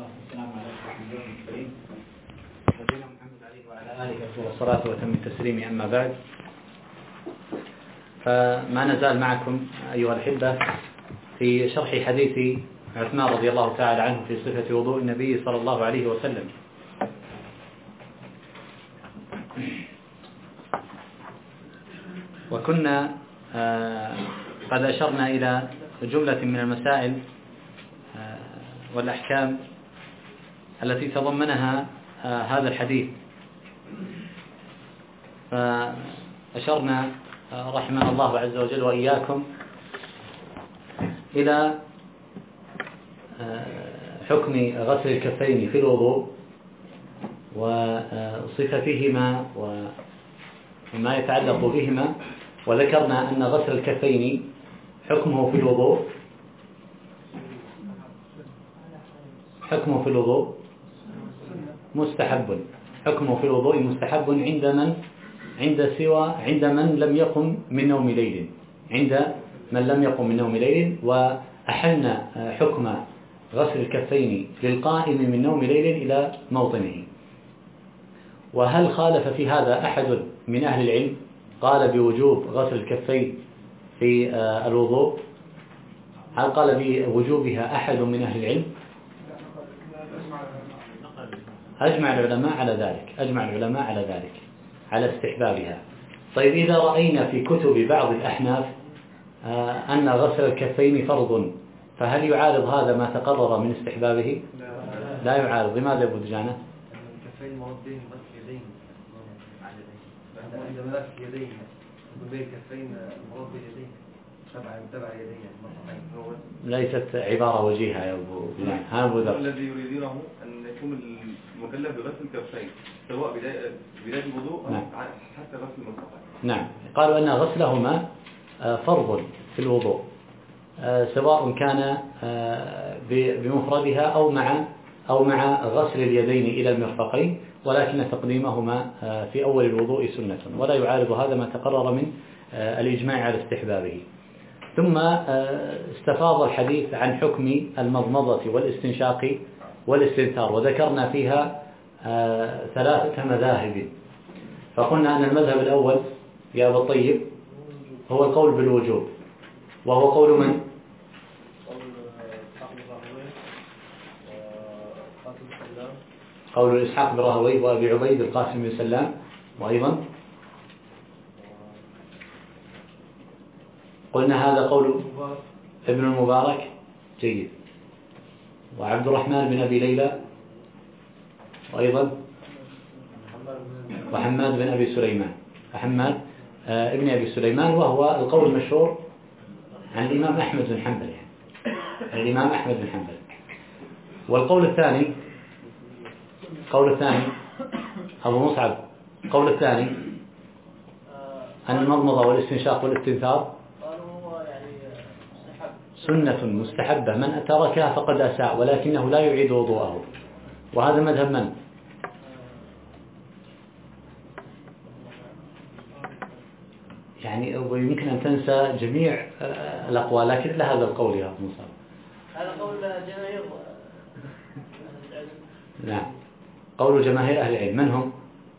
والسلام على أشرف المرسلين نبينا محمد عليه وعلى آله والصلاة وتم التسليم. أما بعد، فما نزال معكم أيها الأحبة في شرح حديث عثمان رضي الله تعالى عنه في صفة وضوء النبي صلى الله عليه وسلم. وكنا قد أشرنا إلى جملة من المسائل والأحكام التي تضمنها هذا الحديث، فأشرنا رحمنا الله عز وجل وإياكم إلى حكم غسل الكفين في الوضوء وصفتهما وما يتعلق بهما، وذكرنا أن غسل الكفين حكمه في الوضوء مستحب. حكمه في الوضوء مستحب عند من لم يقم من نوم ليل، وأحلنا حكم غسل الكفين للقائم من نوم ليل إلى موطنه. وهل خالف في هذا أحد من أهل العلم قال بوجوب غسل الكفين في الوضوء؟ هل قال بوجوبها أحد من أهل العلم؟ أجمع العلماء على ذلك، على استحبابها. طيب، إذا رأينا في كتب بعض الأحناف أن غسل الكفين فرض، فهل يعارض هذا ما تقرر من استحبابه؟ لا يعارض. لماذا أبو دجانة؟ الكفين موضين بس يدين، عندما نفس يدين بين الكفين مرض يدين تبع يدين. ليست عبارة وجيهة يا أبو دجانة. الذي يريدونه أن يكون المكلف بغسل الكفين سواء بداية الوضوء أو حتى غسل المرفقين. نعم، قالوا أن غسلهما فرض في الوضوء، سواء كان بمفردها أو مع غسل اليدين إلى المرفقين، ولكن تقديمهما في أول الوضوء سنة، ولا يعارض هذا ما تقرر من الإجماع على استحبابه. ثم استفاض الحديث عن حكم المضمضة والاستنشاق والاستنثار، وذكرنا فيها 3 مذاهب. فقلنا أن المذهب الأول يا أبو الطيب هو القول بالوجوب، وهو قول من؟ قول إسحاق بن راهويه وأبي عبيد القاسم بن سلام، وأيضا قلنا هذا قول ابن المبارك. جيد. وعبد الرحمن بن أبي ليلى، وأيضا وحماد بن أبي سليمان، حماد ابن أبي سليمان، وهو القول المشهور عن الإمام أحمد بن حنبل. والقول الثاني أبو مصعب، القول الثاني أن المضمضة والاستنشاق والاستنثار سنة مستحبة، من تركها فقد أساء، ولكنه لا يعيد وضوءه. وهذا مذهب من؟ يعني يمكن أن تنسى جميع الأقوال، لكن إلا هذا القول يا أبو مصعب. هذا قول جماهير. نعم، قول جماهير أهل العلم. من هم؟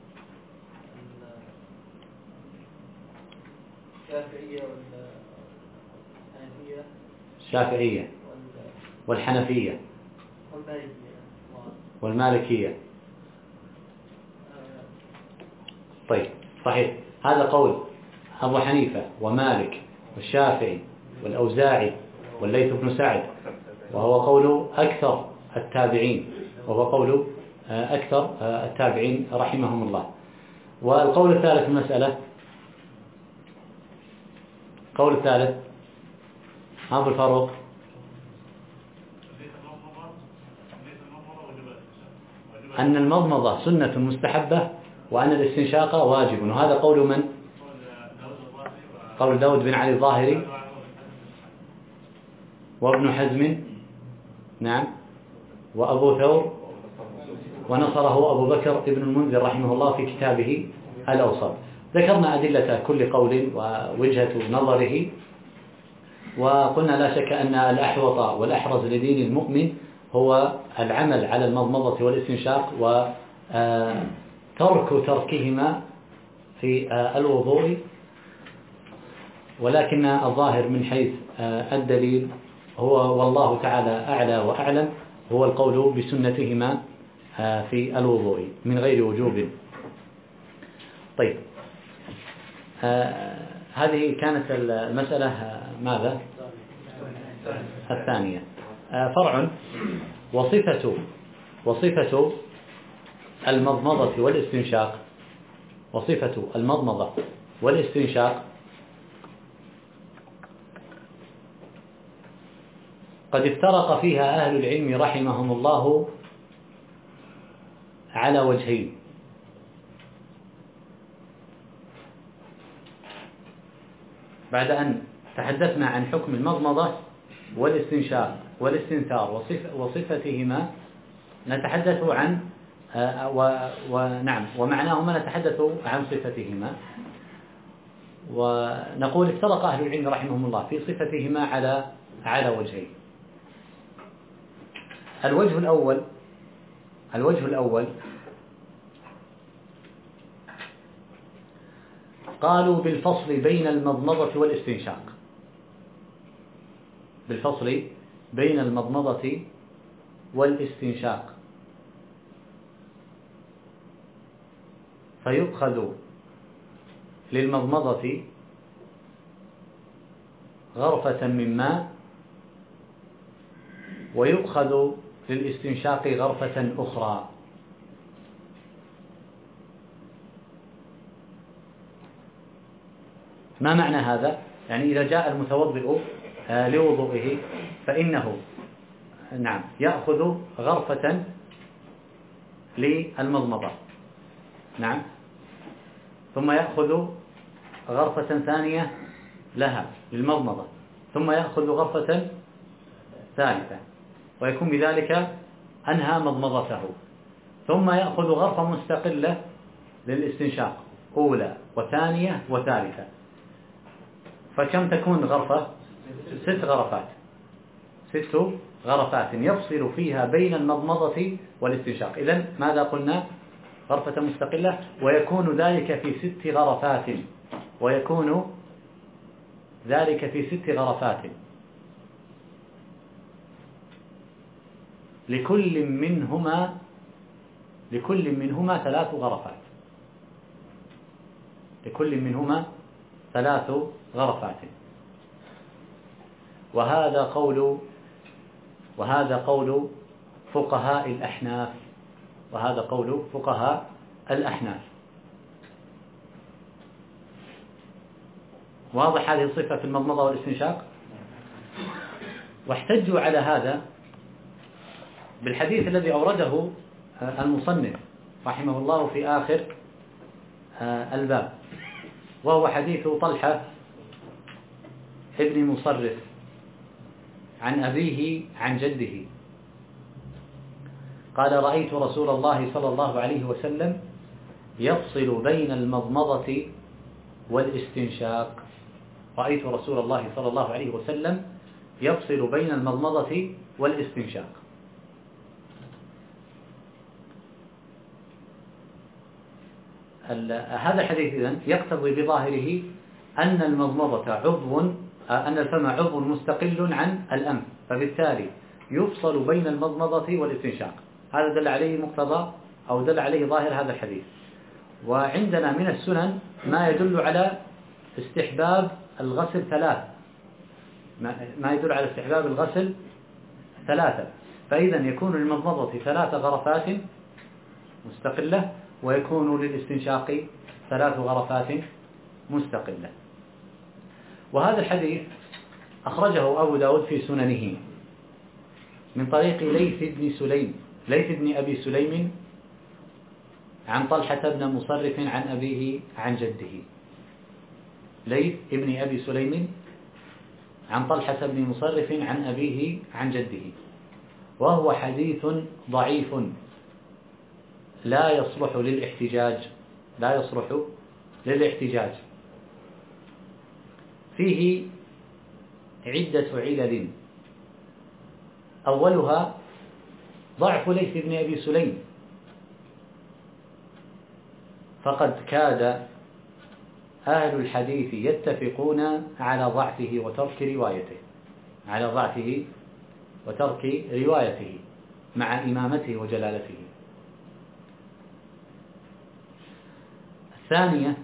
الشافعية والحنفية والمالكية. طيب، صحيح، هذا قول أبو حنيفة ومالك والشافعي والأوزاعي والليث بن سعد، وهو قول أكثر التابعين رحمهم الله. والقول الثالث في المسألة، القول الثالث أبو الفاروق، أن المضمضة سنة مستحبة وأن الاستنشاق واجب. وهذا قول من؟ قول داود بن علي الظاهري وابن حزم، نعم، وأبو ثور، ونصره أبو بكر ابن المنذر رحمه الله في كتابه الأوسط. ذكرنا أدلة كل قول ووجهة نظره، وقلنا لا شك أن الأحوط والأحرز لدين المؤمن هو العمل على المضمضة والاستنشاق وترك تركهما في الوضوء، ولكن الظاهر من حيث الدليل هو والله تعالى أعلى وأعلم هو القول بسنتهما في الوضوء من غير وجوب. طيب، هذه كانت المسألة ماذا؟ الثانية. فرع وصفة المضمضة والاستنشاق، وصفة المضمضة والاستنشاق قد افترق فيها أهل العلم رحمهم الله على وجهين. بعد أن تحدثنا عن حكم المضمضة والاستنشاق والاستنثار وصفتهما نتحدث عن ومعناهما نتحدث عن صفتهما، ونقول افترق أهل العلم رحمهم الله في صفتهما على وجهين. الوجه الأول قالوا بالفصل بين المضمضة والاستنشاق، بالفصل بين المضمضة والاستنشاق، فيؤخذ للمضمضة غرفة من ماء ويؤخذ للاستنشاق غرفة أخرى. ما معنى هذا؟ يعني إذا جاء المتوضئ لوضوئه فإنه يأخذ غرفة للمضمضة، ثم يأخذ غرفة ثانية لها للمضمضة، ثم يأخذ غرفة ثالثة، ويكون بذلك أنهى مضمضته، ثم يأخذ غرفة مستقلة للاستنشاق أولى وثانية وثالثة. فكم تكون غرفة؟ 6 غرفات يفصل فيها بين المضمضة والاستنشاق. إذن ماذا قلنا؟ غرفة مستقلة، ويكون ذلك في 6 غرفات، ويكون ذلك في 6 غرفات، لكل منهما 3 غرفات، لكل منهما 3 غرفات. وهذا قول فقهاء الأحناف، وهذا قول فقهاء الأحناف. واضح هذه الصفة في المضمضة والاستنشاق. واحتجوا على هذا بالحديث الذي أورده المصنف رحمه الله في آخر الباب، وهو حديث طلحة ابن مصرف عن أبيه عن جده قال: رأيت رسول الله صلى الله عليه وسلم يفصل بين المضمضة والاستنشاق. رأيت رسول الله صلى الله عليه وسلم يفصل بين المضمضة والاستنشاق. هذا الحديث إذن يقتضي بظاهره أن الفم عضو مستقل عن الأنف، فبالتالي يفصل بين المضمضة والاستنشاق. هذا دل عليه مقتضى أو دل عليه ظاهر هذا الحديث. وعندنا من السنن ما يدل على استحباب الغسل 3، ما يدل على استحباب الغسل 3. فإذا يكون للمضمضة 3 غرفات مستقلة، ويكون للاستنشاق 3 غرفات مستقلة. وهذا الحديث أخرجه أبو داود في سننه من طريق ليث بن أبي سليم عن طلحة بن مصرف عن أبيه عن جده. ليث بن أبي سليم عن طلحة بن مصرف عن أبيه عن جده، وهو حديث ضعيف لا يصلح للاحتجاج، فيه عدة علل. أولها ضعف ليث بن أبي سليم، فقد كاد أهل الحديث يتفقون على ضعفه وترك روايته، على ضعفه وترك روايته مع إمامته وجلالته. الثانية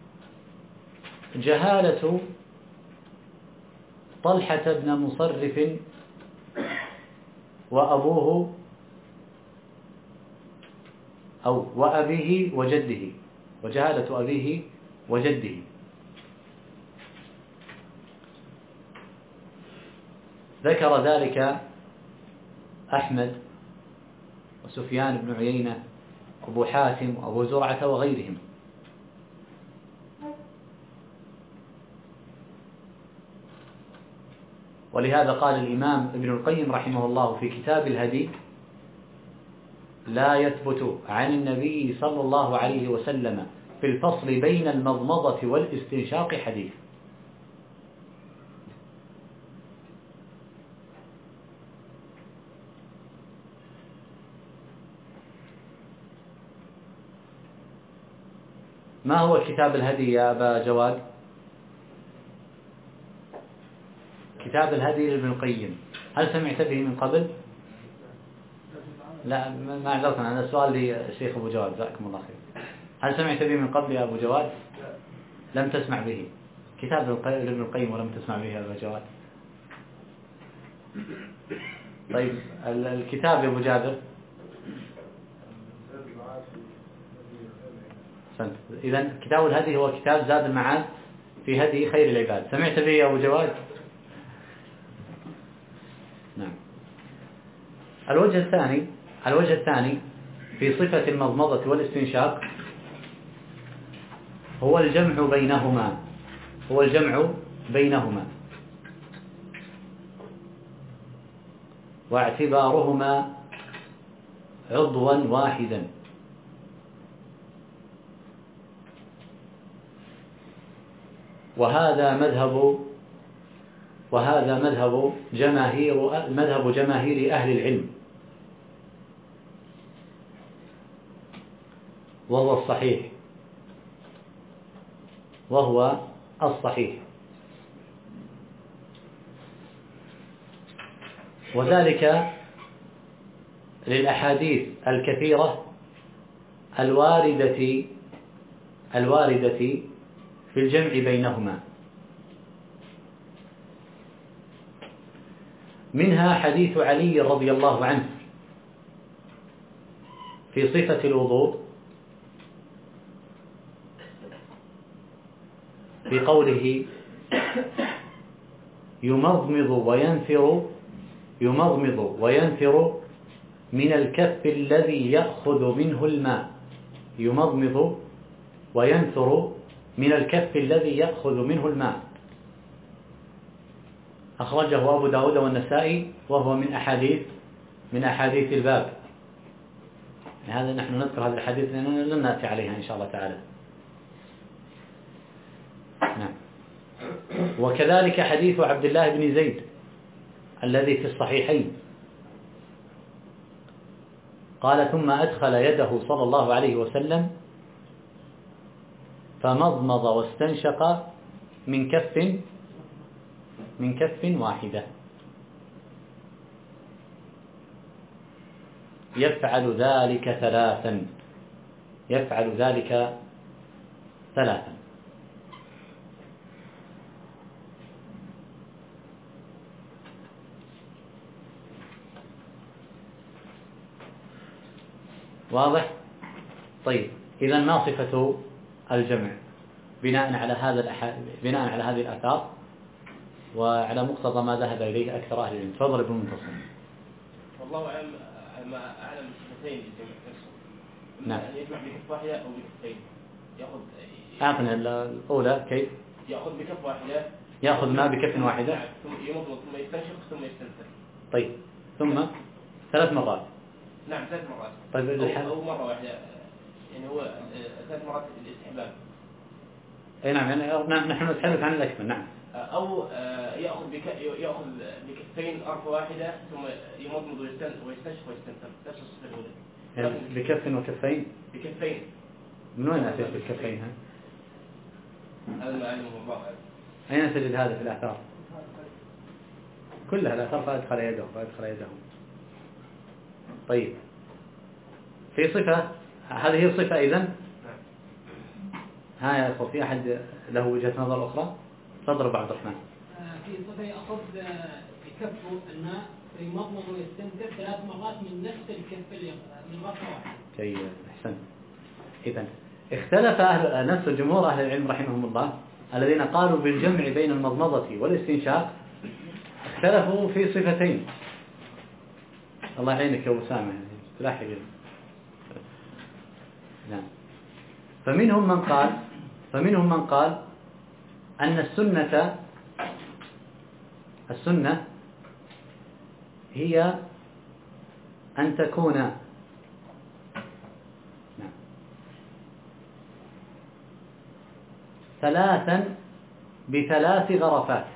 جهالة طلحة بن مصرف وأبوه أو وأبيه وجده، وجهالة أبيه وجده. ذكر ذلك أحمد وسفيان بن عيينة وأبو حاتم وأبو زرعة وغيرهم. ولهذا قال الإمام ابن القيم رحمه الله في كتاب الهدي: لا يثبت عن النبي صلى الله عليه وسلم في الفصل بين المضمضة والاستنشاق حديث. ما هو كتاب الهدي يا أبا جواد؟ كتاب الهدي لابن القيم، هل سمعت به من قبل؟ لا، ما عذرتنا، هذا السؤال للشيخ أبو جواد، جزاكم الله خير. هل سمعت به من قبل يا أبو جواد؟ لم تسمع به كتاب ابن القيم ولم تسمع به يا أبو جواد؟ طيب الكتاب يا أبو جابر؟ إذن كتاب الهدي هو كتاب زاد المعاد في هدي خير العباد، سمعت به يا أبو جواد؟ نعم. الوجه الثاني في صفة المضمضة والاستنشاق هو الجمع بينهما واعتبارهما عضوا واحدا، وهذا مذهب جماهير أهل العلم، وهو الصحيح، وذلك للأحاديث الكثيرة الواردة في الجمع بينهما. منها حديث علي رضي الله عنه في صفة الوضوء بقوله: يمضمض وينثر من الكف الذي يأخذ منه الماء. يمضمض وينثر من الكف الذي يأخذ منه الماء. أخرجه أبو داود والنسائي، وهو من أحاديث الباب. هذا نحن نذكر هذا الحديث لأننا لن نأتي عليها إن شاء الله تعالى. نعم. وكذلك حديث عبد الله بن زيد الذي في الصحيحين، قال: ثم أدخل يده صلى الله عليه وسلم فمضمض واستنشق من كف واحدة، يفعل ذلك ثلاثا. واضح؟ طيب، إذا ما صفة الجمع بناء على هذه الآثار وعلى مقتضى ما ذهب إليه أكثر أهل العلم؟ تفضل ابن منتصر. والله أعلم صفتين الجمع نفسه. نعم. يجمع بكف واحدة أو بكفين. أعطنا الأولى كيف؟ يأخذ بكف واحدة. يأخذ ماء بكف واحدة. ثم يمضمض ثم يستنشق ثم يستنثر. طيب، ثم 3 مرات. نعم 3 مرات. طيب أو مرة واحدة، يعني هو 3 مرات الاستحباب. أي نعم، يعني نحن نتحدث عن الأكمل. نعم. أو يأخذ بكفين أرفع واحدة ثم يمضمض ويستنشق ويستنثر. بكف وكفين. بكفين. من وين أتيت بالكفين؟ هذا ما علمه الله. أين تجد هذا في الآثار؟ كلها الآثار فأدخل يده. طيب في صفة، هذه هي الصفة إذن. ها يا أخو، في أحد له وجهة نظر أخرى؟ تضرب عبد الرحمن. في صفة يأخذ بكفه الماء فيمضمض ويستنثر 3 مرات من نفس الكف اللي من غرفة واحدة. جيد، أحسنت. إذن اختلف نفس جمهور أهل العلم رحمهم الله الذين قالوا بالجمع بين المضمضة والاستنشاق، اختلفوا في صفتين. الله يعينك يا أسامة، تلاحق. نعم. فمنهم من قال أن السنة هي أن تكون ثلاثا ب3 غرفات،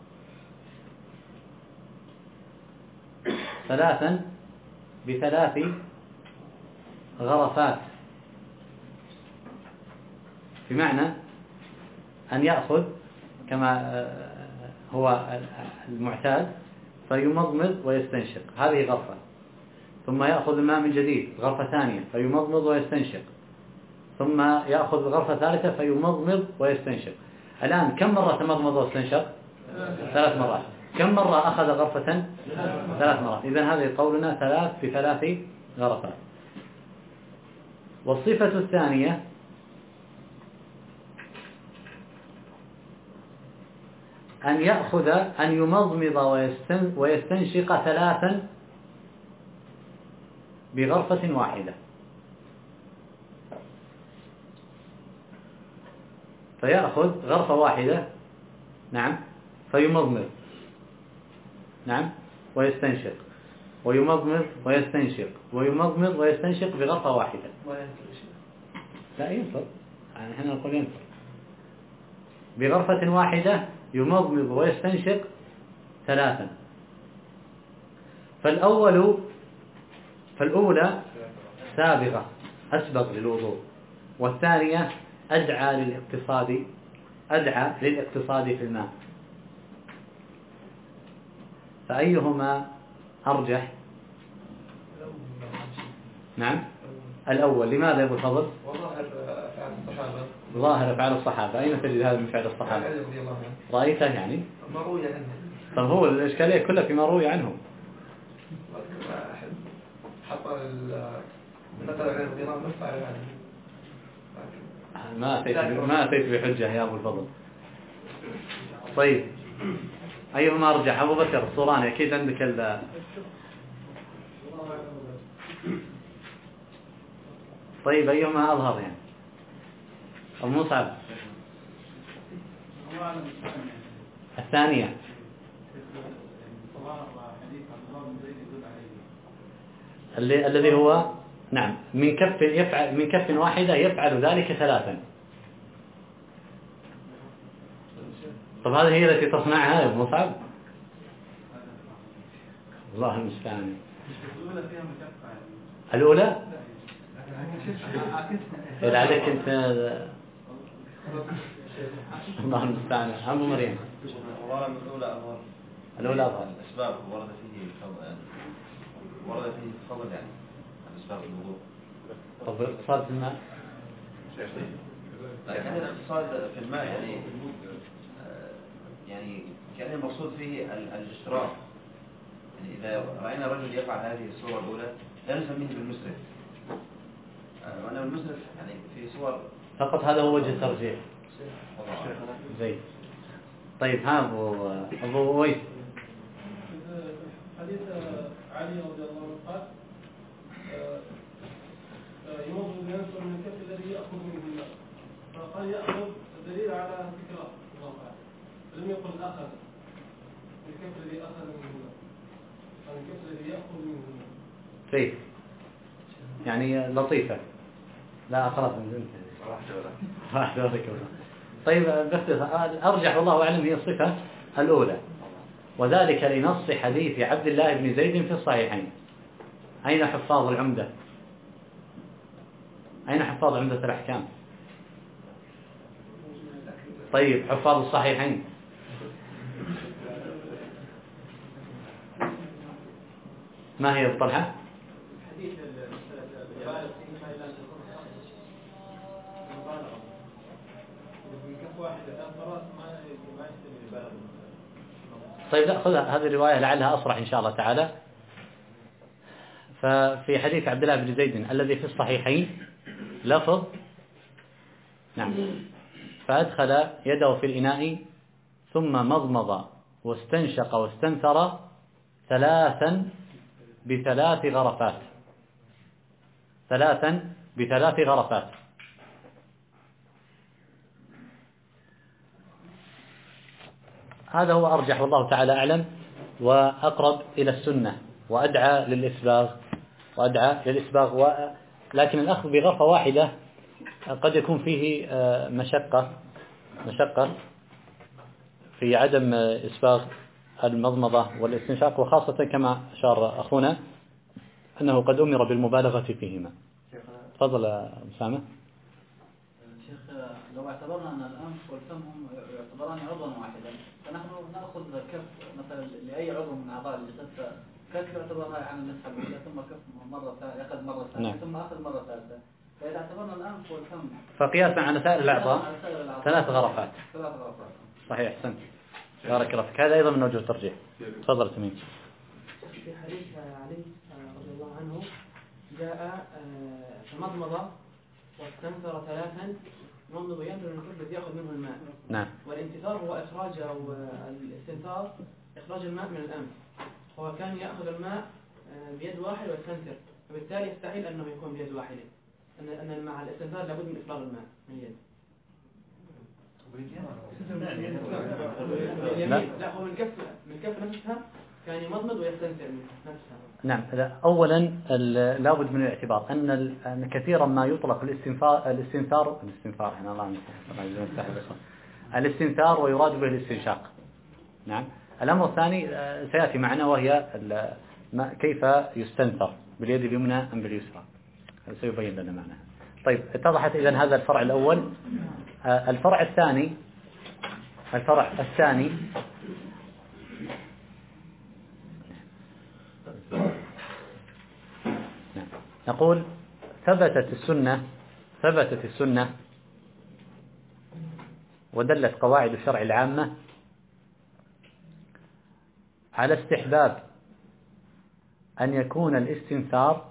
بمعنى أن يأخذ كما هو المعتاد فيمضمض ويستنشق، هذه غرفة، ثم يأخذ الماء من جديد غرفة ثانية فيمضمض ويستنشق، ثم يأخذ غرفة ثالثة فيمضمض ويستنشق. الآن كم مرة تمضمض واستنشق؟ 3 مرات. كم مرة أخذ غرفة؟ 3 مرات. إذن هذه قولنا 3 ب3 غرفات. والصفة الثانية أن يمضمض ويستنشق 3 بغرفة واحدة. فيأخذ غرفة واحدة، نعم، فيمضمض، نعم، ويستنشق، ويمضمض ويستنشق، ويمضمض ويستنشق بغرفة واحدة. لا ينفر، يعني احنا نقول ينفر بغرفة واحدة، يمضمض ويستنشق 3. فالأولى سابقة أسبق للوضوء، والثانية أدعى للاقتصاد في الماء. فأيهما أرجح؟ نعم الأول. لماذا يا أبو الفضل؟ ظاهر أفعال الصحابة. أين تجد هذا من فعل الصحابة؟ رأيته يعني؟ ما روي عنه. طب هو الإشكالية كلها فيما روي عنه. حط نقل عن الإمام نص على هذا. ما أتيت بحجة يا أبو الفضل. طيب أيهما أرجح؟ أبو بكر الصوراني أكيد عندك طيب أيهما أظهر يعني؟ أبو مصعب الثانية. الذي هو نعم من كف واحدة يفعل ذلك 3. طب هذه هي التي تصنعها يا ابو مصعب؟ الله المستعان. الأولى لعلك أنت الله المستعان. أبو مريم الأولى أظهر. الأسباب ورد فيه فضل يعني أسباب الوضوء. طب الاقتصاد في الماء؟ يعني الاقتصاد في الماء يعني كان المقصود فيه الاشتراك. يعني إذا رأينا رجل يفعل هذه الصورة الأولى لا نسميه بالمسرف، وأنا المسرف يعني في صور فقط. هذا هو وجه الترجيح. زين. طيب ها أبو ويس. حديث علي رضي الله عنه قال يمضي الناس من الكف الذي يأخذ منه الماء، فقال يأخذ الدليل على تكرار الله تعالى، فلم يقل أخذ الكف الذي أخذ منه الماء، قال الكف الذي يأخذ منه الماء. كيف؟ يعني لطيفة. لا خلاص من طيب باختصار أرجح والله أعلم هي الصفة الأولى، وذلك لنص حديث عبد الله بن زيد في الصحيحين. أين حفاظ العمدة؟ أين حفاظ عمدة الأحكام؟ طيب حفاظ الصحيحين؟ ما هي الطلحة؟ حديث البالغ فيما إلا أن يكون مبالغة بكف واحد 3 مرات ما يستوي البالغ. طيب لا خذ هذه الرواية لعلها أصرح إن شاء الله تعالى. ففي حديث عبد الله بن زيد الذي في الصحيحين لفظ نعم فأدخل يده في الإناء ثم مضمض واستنشق واستنثر 3 ب3 غرفات 3 ب3 غرفات. هذا هو أرجح والله تعالى أعلم وأقرب إلى السنة وأدعى للإسباغ لكن الأخذ بغرفة واحدة قد يكون فيه مشقة في عدم إسباغ المضمضة والاستنشاق، وخاصة كما أشار أخونا أنه قد أمر بالمبالغة فيهما. تفضل أسامة. شيخ لو اعتبرنا أن الأنف والفم هم يعتبران عضوا واحدا، فنحن نأخذ كف مثلا لأي عضو من أعضاء الجسد، كف يعتبر عن المسح الأولى ثم كف مرة يأخذ مرة ثانية ثم أخذ مرة ثالثة. فإذا اعتبرنا الأنف والفم فقياسا على سائر الأعضاء 3 غرفات. صحيح أحسنت بارك الله فيك. هذا أيضا من وجه الترجيح. تفضل تميم. في حديث علي رضي الله عنه جاء تمضمض واستنثر 3 يمضمض وينثر من الذي يأخذ منه الماء. نعم. والانتثار هو إخراج أو الاستنثار إخراج الماء من الأنف. هو كان يأخذ الماء بيد واحد ويستنثر، فبالتالي يستحيل أنه يكون بيد واحدة، أن مع الاستنثار لابد من إفراغ الماء من اليد. لا هو من كف نفسها كان يمضمض ويستنثر من نفسها. نعم. اولا لابد من الاعتبار ان كثيرا ما يطلق الاستنثار ويراد به الاستنشاق. نعم. الامر الثاني سياتي معنا وهي كيف يستنثر باليد اليمنى ام باليسرى، سيبين لنا معناها. طيب اتضحت اذا هذا الفرع الاول. الفرع الثاني نقول ثبتت السنة ودلت قواعد الشرع العامة على استحباب أن يكون الاستنثار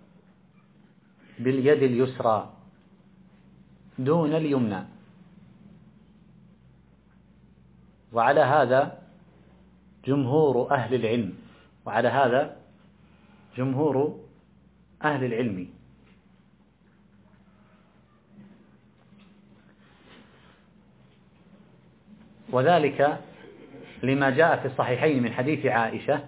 باليد اليسرى دون اليمنى، وعلى هذا جمهور أهل العلم. وذلك لما جاء في الصحيحين من حديث عائشة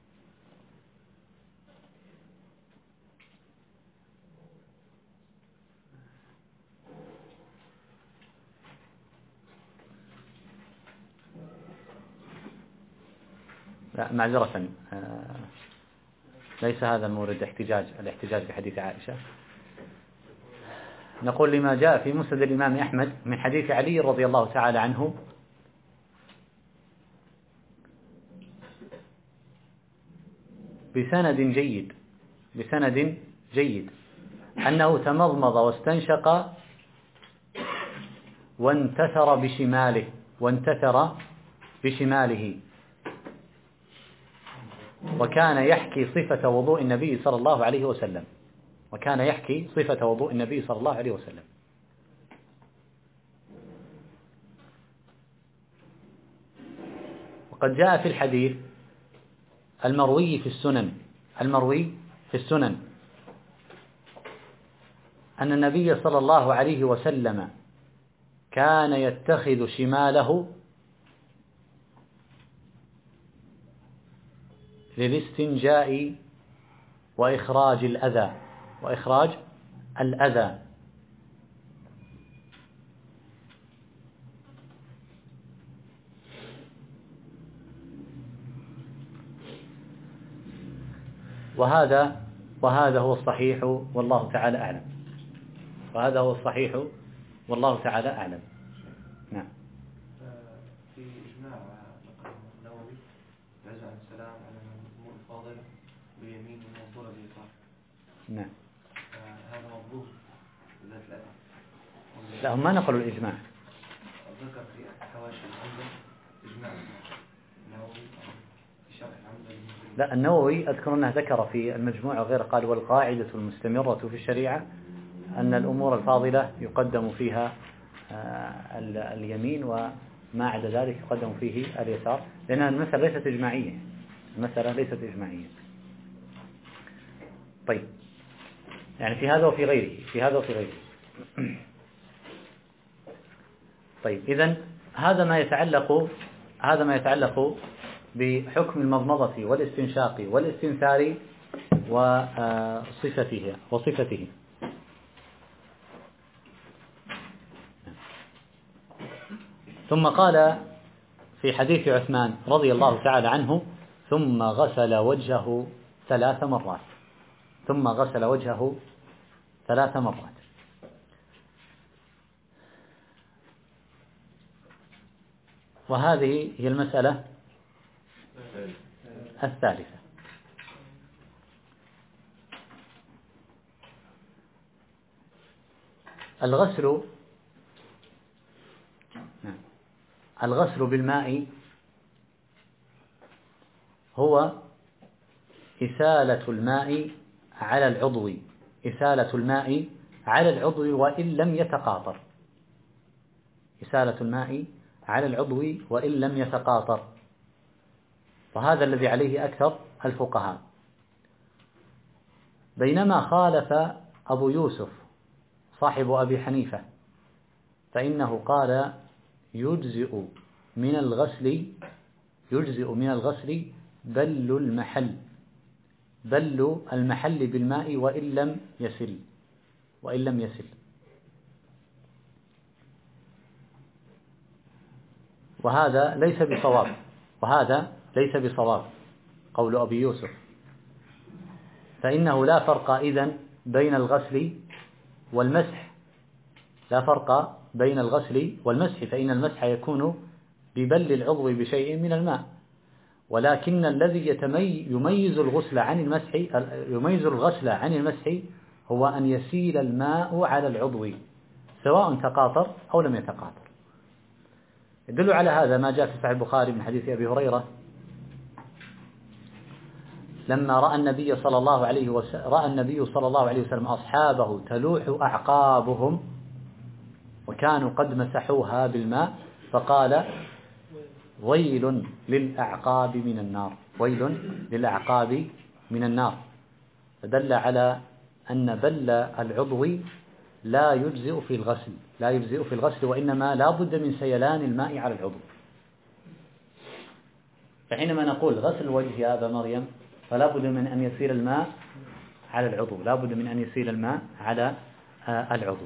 لا معذرة، ليس هذا المورد الاحتجاج بحديث عائشة. نقول لما جاء في مسند الإمام أحمد من حديث علي رضي الله تعالى عنه بسند جيد أنه تمضمض واستنشق وانتثر بشماله وكان يحكي صفة وضوء النبي صلى الله عليه وسلم. وقد جاء في الحديث المروي في السنن أن النبي صلى الله عليه وسلم كان يتخذ شماله للاستنجاء وإخراج الأذى. وهذا هو الصحيح والله تعالى أعلم. وهذا هو الصحيح والله تعالى أعلم. نعم. في إجماع النووي يعز عن السلام على الأمور الفاضلة بيمين ومنصورة بيسار. نعم. هذا مضبوط ذات الأدب. لا هم ما نقلوا الإجماع. ذكر في حواشي العمدة إجماع النووي في شرح العمدة. لا النووي أذكر أنه ذكر في المجموع وغيره قال والقاعدة المستمرة في الشريعة أن الأمور الفاضلة يقدم فيها اليمين وما عدا ذلك يقدم فيه اليسار، لأن المسألة ليست إجماعية. المسألة ليست إجماعية. طيب يعني في هذا وفي غيره، في هذا وفي غيره. طيب إذن هذا ما يتعلق بحكم المضمضة والاستنشاق والاستنثار وصفته. ثم قال في حديث عثمان رضي الله تعالى عنه ثم غسل وجهه 3 مرات. ثم غسل وجهه 3 مرات. وهذه هي المسألة الثالثة. الغسل بالماء هو إسالة الماء على العضو، إسالة الماء على العضو وإن لم يتقاطر. إسالة الماء على العضو وإن لم يتقاطر. وهذا الذي عليه أكثر الفقهاء. بينما خالف أبو يوسف صاحب أبي حنيفة فإنه قال يجزئ من الغسل بل المحل بالماء وإن لم يسل. وهذا ليس بصواب قول أبي يوسف، فإنه لا فرق إذن بين الغسل والمسح. لا فرق بين الغسل والمسح، فإن المسح يكون ببل العضو بشيء من الماء، ولكن الذي يميز الغسل عن المسح هو أن يسيل الماء على العضو سواء تقاطر أو لم يتقاطر. يدل على هذا ما جاء في صحيح البخاري من حديث أبي هريرة لما رأى النبي صلى الله عليه وسلم أصحابه تلوح أعقابهم وكانوا قد مسحوها بالماء فقال ويل للأعقاب من النار. فدل على أن بل العضو لا يجزئ في الغسل وإنما لا بد من سيلان الماء على العضو. فحينما نقول غسل الوجه يا أبا مريم فلا بد من أن يسيل الماء على العضو،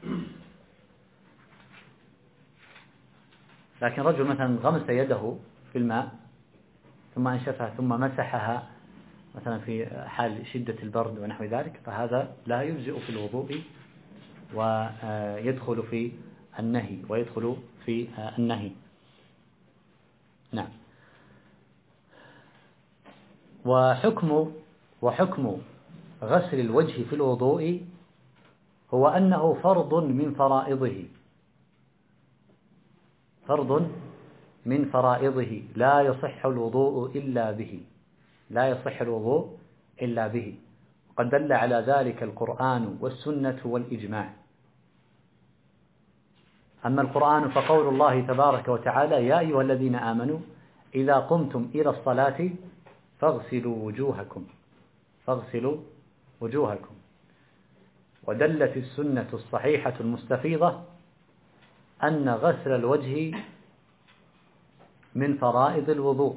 لكن رجل مثلا غمس يده في الماء ثم أنشفها ثم مسحها مثلا في حال شدة البرد ونحو ذلك فهذا لا يجزئ في الوضوء ويدخل في النهي. نعم. وحكم غسل الوجه في الوضوء هو أنه فرض من فرائضه لا يصح الوضوء إلا به. وقد دل على ذلك القرآن والسنة والإجماع. أما القرآن فقول الله تبارك وتعالى يا أيها الذين آمنوا إذا قمتم إلى الصلاة فاغسلوا وجوهكم. ودلت السنة الصحيحة المستفيضة أن غسل الوجه من فرائض الوضوء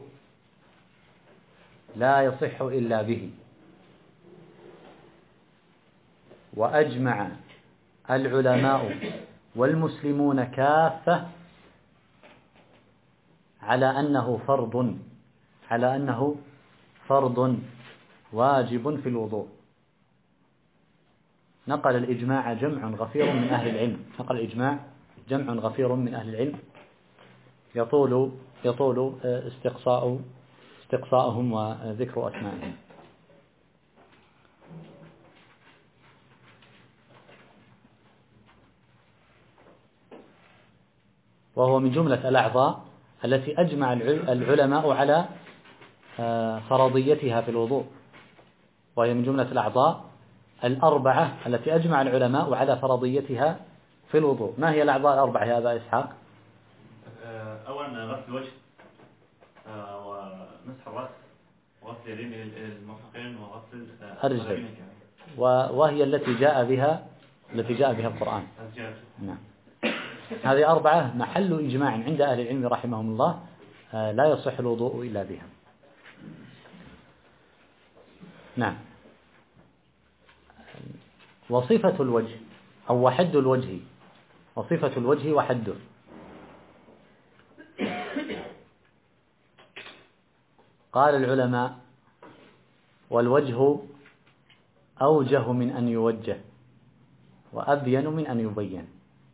لا يصح إلا به. وأجمع العلماء والمسلمون كافة على أنه فرض واجب في الوضوء. نقل الإجماع جمع غفير من أهل العلم، نقل الإجماع جمع غفير من أهل العلم يطول استقصاؤهم وذكر أسمائهم. وهو من جملة الأعضاء التي أجمع العلماء على فرضيتها في الوضوء، وهي من جملة الأعضاء الأربعة التي أجمع العلماء على فرضيتها في الوضوء. ما هي الأعضاء الأربعة يا أبا إسحاق؟ أولا غسل الوجه، ومسح الرأس، وغسل اليدين المرفقين، وغسل الرجلين، وهي التي جاء بها القرآن. نعم. هذه أربعة محل إجماع عند أهل العلم رحمهم الله، لا يصح الوضوء إلا بها. نعم. وصفة الوجه أو وحد الوجه، وصفة الوجه وحده. قال العلماء: والوجه أوجه من أن يوجه، وأبين من أن يبين.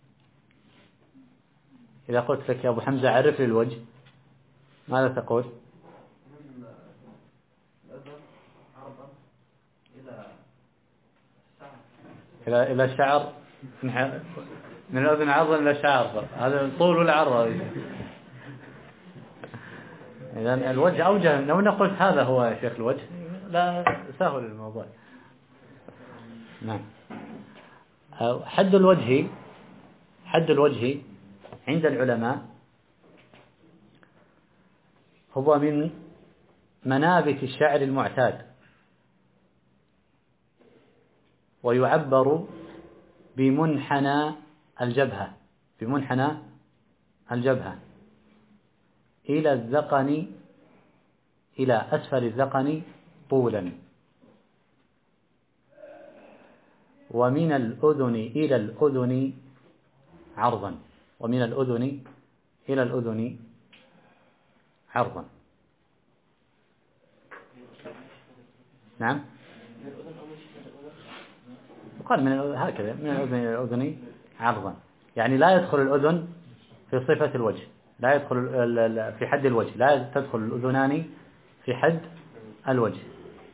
إذا قلت لك يا أبو حمزة عرف لي الوجه، ماذا تقول؟ إلى الشعر، من الأذن عرضا إلى الشعر، هذا طول ولا عرض؟ إذن الوجه أوجه. لو أنا قلت هذا هو يا شيخ الوجه، لا سهل الموضوع. نعم. حد الوجه عند العلماء هو من منابت الشعر المعتاد، ويعبر بمنحنى الجبهة إلى الذقن، إلى أسفل الذقن طولا، ومن الأذن إلى الأذن عرضا، ومن الأذن إلى الأذن عرضا. نعم. قال من هكذا، من الأذن إلى الأذن عرضا، يعني لا يدخل الأذن في صفة الوجه، لا يدخل في حد الوجه، لا تدخل الأذنان في حد الوجه.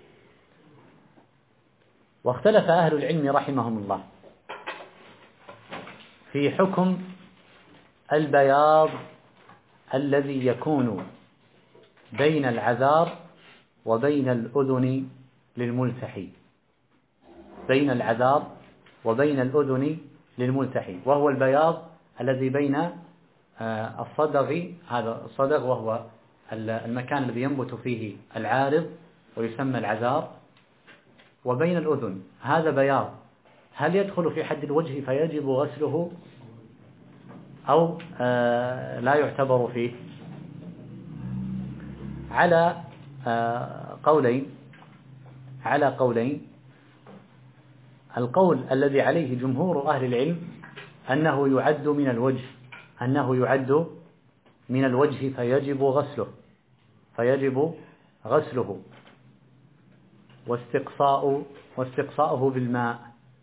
واختلف أهل العلم رحمهم الله في حكم البياض الذي يكون بين العذار وبين الأذن للملتحي، بين العذار وبين الأذن للملتحي، وهو البياض الذي بين الصدغ، هذا الصدغ وهو المكان الذي ينبت فيه العارض ويسمى العذار، وبين الأذن، هذا بياض. هل يدخل في حد الوجه فيجب غسله أو لا يعتبر فيه؟ على قولين. القول الذي عليه جمهور أهل العلم أنه يعد من الوجه فيجب غسله واستقصاؤه بالماء.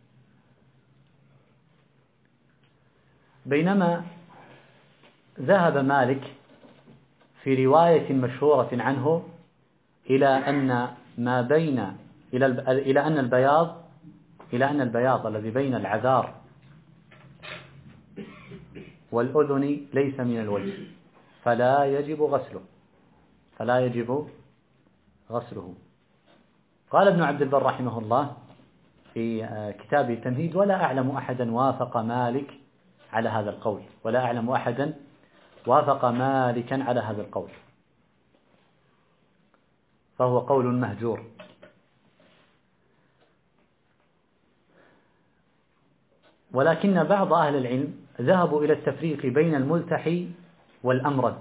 بينما ذهب مالك في رواية مشهورة عنه إلى أن البياض الذي بين العذار والأذن ليس من الوجه، فلا يجب غسله. قال ابن عبد البر رحمه الله في كتابه التمهيد: ولا أعلم أحدا وافق مالك على هذا القول، ولا أعلم أحدا وافق مالكا على هذا القول، فهو قول مهجور. ولكن بعض أهل العلم ذهبوا إلى التفريق بين الملتحي والأمرد،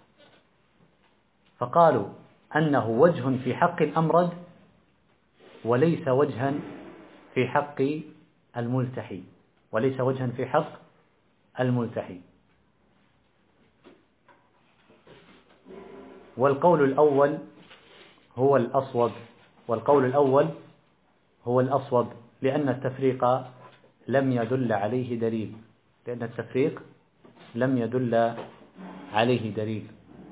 فقالوا أنه وجه في حق الأمرد وليس وجها في حق الملتحي، والقول الأول هو الأصوب، لأن التفريق لم يدل عليه دليل، لأن التفريق لم يدل عليه دليل.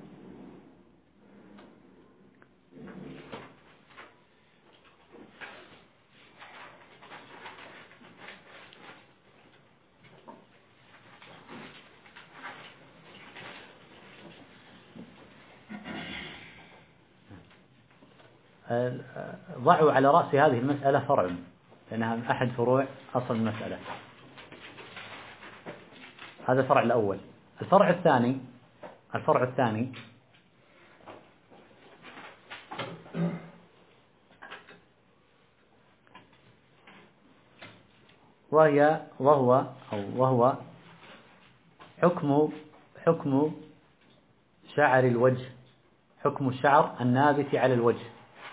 ضعوا على رأس هذه المسألة فرع، لأنها أحد فروع أصل المسألة. هذا الفرع الأول. الفرع الثاني وهو حكم شعر الوجه، حكم الشعر النابت على الوجه،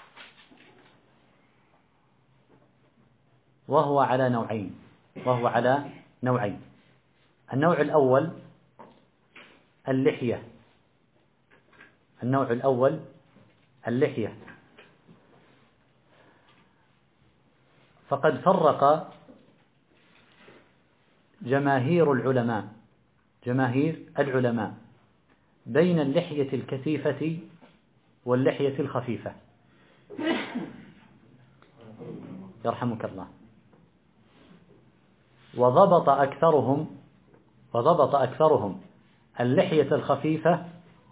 وهو على نوعين. النوع الأول اللحية. فقد فرق جماهير العلماء بين اللحية الكثيفة واللحية الخفيفة، يرحمك الله. وضبط أكثرهم اللحية الخفيفة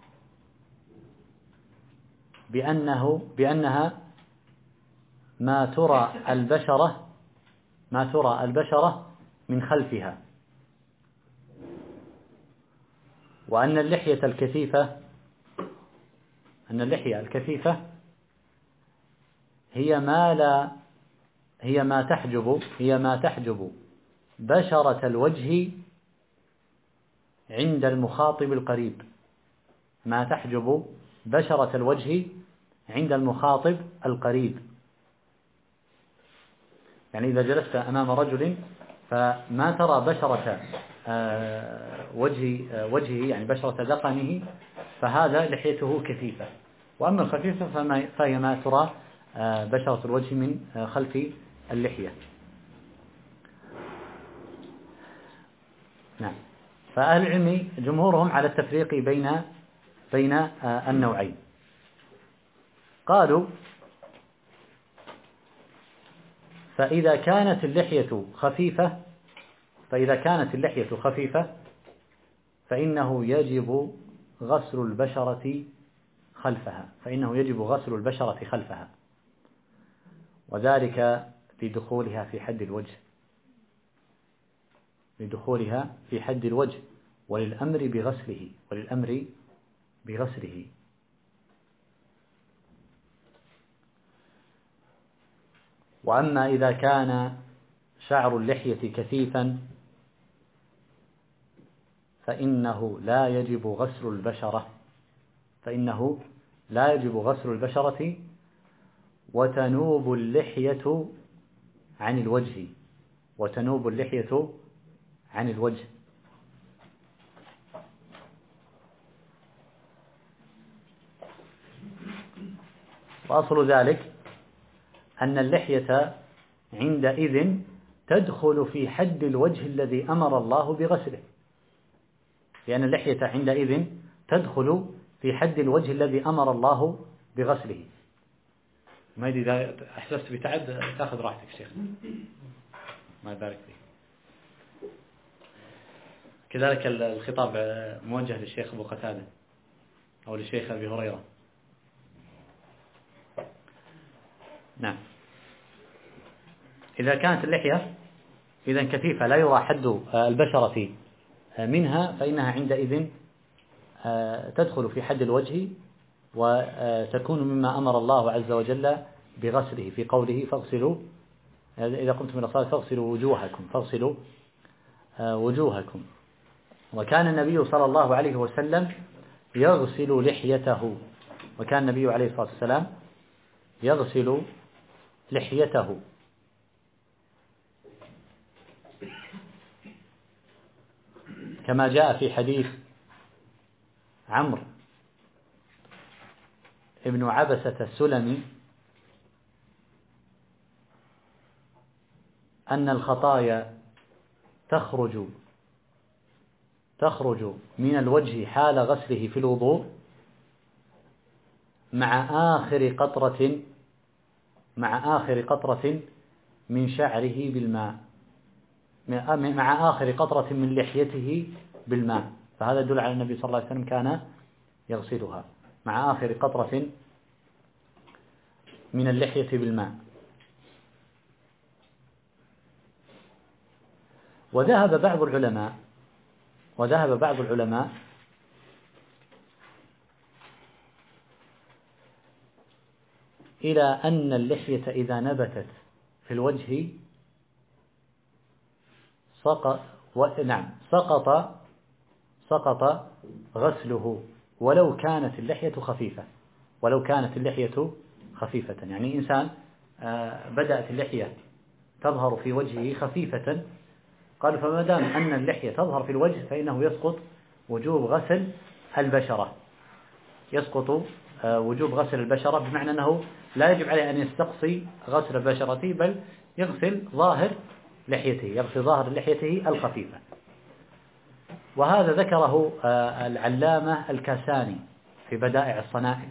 بأنها ما ترى البشرة من خلفها، وأن اللحية الكثيفة هي ما تحجب بشرة الوجه عند المخاطب القريب، ما تحجب بشرة الوجه عند المخاطب القريب. يعني إذا جلست أمام رجل فما ترى بشرة وجهه، يعني بشرة ذقنه، فهذا لحيته كثيفة. وأما الخفيفة فهي ما ترى بشرة الوجه من خلف اللحية. نعم. فأهل العلم جمهورهم على التفريق بين النوعين. قالوا: فإذا كانت اللحية خفيفة فإنه يجب غسل البشرة خلفها، وذلك لدخولها في حد الوجه وللأمر بغسله. وأما إذا كان شعر اللحية كثيفا فإنه لا يجب غسل البشرة، وتنوب اللحية عن الوجه. وأصل ذلك أن اللحية عندئذ تدخل في حد الوجه الذي أمر الله بغسله، لأن اللحية عندئذ تدخل في حد الوجه الذي أمر الله بغسله. ما أدري إذا أحسست بتعب تأخذ راحتك شيخ، ما يبارك فيك. كذلك الخطاب موجه للشيخ أبو قتادة أو للشيخ أبي هريرة. نعم. إذا كانت اللحية كثيفة لا يرى حد البشرة منها فإنها عندئذ تدخل في حد الوجه، وتكون مما أمر الله عز وجل بغسله في قوله: فاغسلوا إذا قمتم إلى الصلاة فاغسلوا وجوهكم. وكان النبي صلى الله عليه وسلم يغسل لحيته، كما جاء في حديث عمرو ابن عبسة السلمي أن الخطايا تخرج من الوجه حال غسله في الوضوء مع آخر قطرة من شعره بالماء، مع آخر قطرة من لحيته بالماء. فهذا يدل على النبي صلى الله عليه وسلم كان يغسلها مع آخر قطرة من اللحية بالماء. وذهب بعض العلماء إلى أن اللحية إذا نبتت في الوجه سقط غسله ولو كانت اللحية خفيفة. يعني إنسان بدأت اللحية تظهر في وجهه خفيفة، قال فما دام أن اللحية تظهر في الوجه فإنه يسقط وجوب غسل البشرة، بمعنى أنه لا يجب عليه أن يستقصي غسل بشرته، بل يغسل ظاهر لحيته الخفيفة. وهذا ذكره العلامة الكاساني في بدائع الصنائع،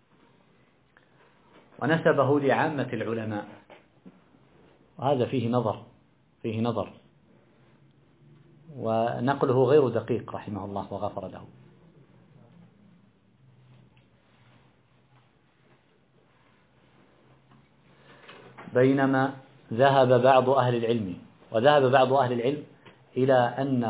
ونسبه لعامة العلماء، وهذا فيه نظر ونقله غير دقيق رحمه الله وغفر له. بينما ذهب بعض أهل العلم إلى أن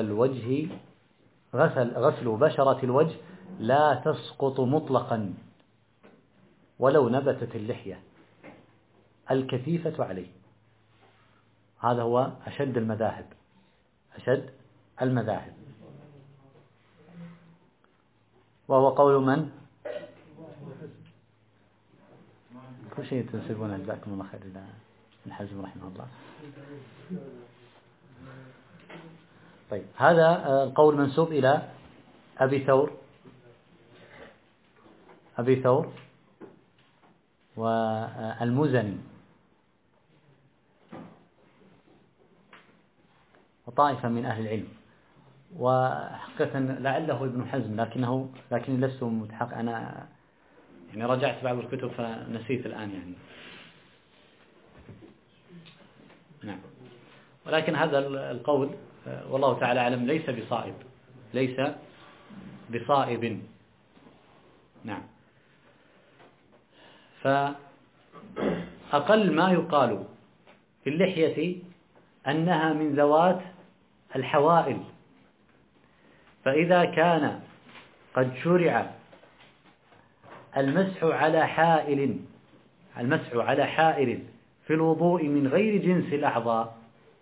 غسل بشرة الوجه لا تسقط مطلقا ولو نبتت اللحية الكثيفة عليه. هذا هو أشد المذاهب، وهو قول من؟ كل شيء تنسبون جزاكم الله خير إلى ابن حزم رحمه الله. طيب، هذا القول منسوب إلى أبي ثور والمزني وطائفة من أهل العلم، وحقيقة لعله ابن حزم، لكني لست متحقق. أنا يعني رجعت بعض الكتب فنسيت الآن يعني. نعم، ولكن هذا القول والله تعالى أعلم ليس بصائب. نعم. فأقل ما يقال في اللحية أنها من ذوات الحوائل، فإذا كان قد شرع المسح على حائل في الوضوء من غير جنس الأعضاء،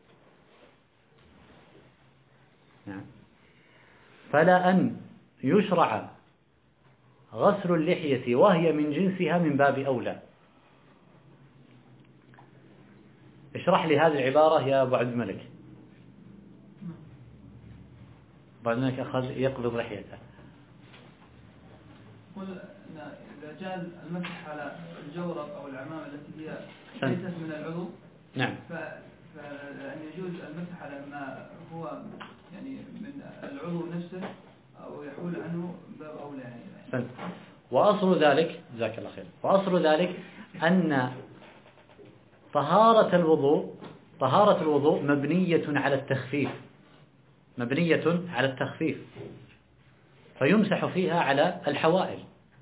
فلا أن يشرع غسل اللحية وهي من جنسها من باب أولى. اشرح لي هذه العبارة يا أبو عبد الملك. بعد ذلك أخذ يقبض لحيته. قل إذا جاء المسح على الجورب أو العمامة التي هي ليست من العضو، نعم، فأن يجوز المسح على ما هو يعني من العضو نفسه أو يحول عنه باب أولى يعني. وأصل ذلك جزاك الله خير، وأصل ذلك أن طهارة الوضوء مبنية على التخفيف، فيمسح فيها على الحوائل،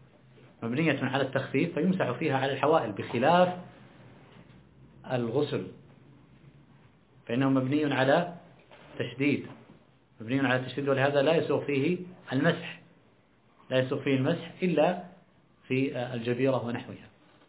بخلاف الغسل فإنه مبني على تشديد، ولهذا لا يسوغ فيه المسح إلا في الجبيرة ونحوها.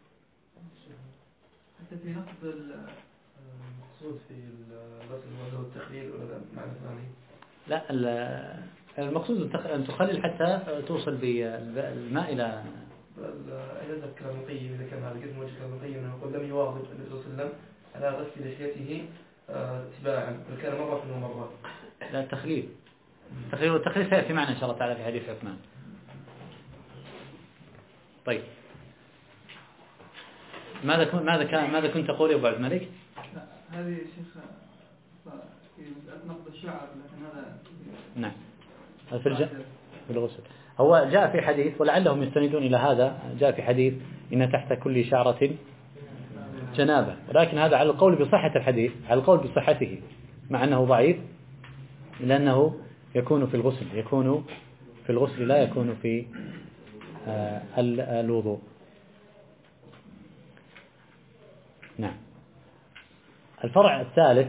حتى في نقض المقصود في الغسل والتخليل ولا معنى ثاني؟ لا، المقصود أن تخلل حتى توصل بالماء إلى ذكر المقيم. إذا كان هذا قد وجه المقيم أنه يقول لم يواظب النبي صلى الله عليه وسلم على غسل لحيته تباعا، وكان مرة ومرة. لا، التخليل والتخليل سيأتي معنا إن شاء الله تعالى في حديث عثمان. طيب، ماذا كنت تقول يا أبو عبد الملك؟ هذه شيخ في مسألة نقض الشعر، لكن هذا نعم في الغسل. هو جاء في حديث ولعلهم يستندون إلى هذا، جاء في حديث إن تحت كل شعرة جنابة، ولكن هذا على القول بصحة الحديث، على القول بصحته مع أنه ضعيف، لأنه يكون في الغسل لا يكون في الوضوء. نعم. الفرع الثالث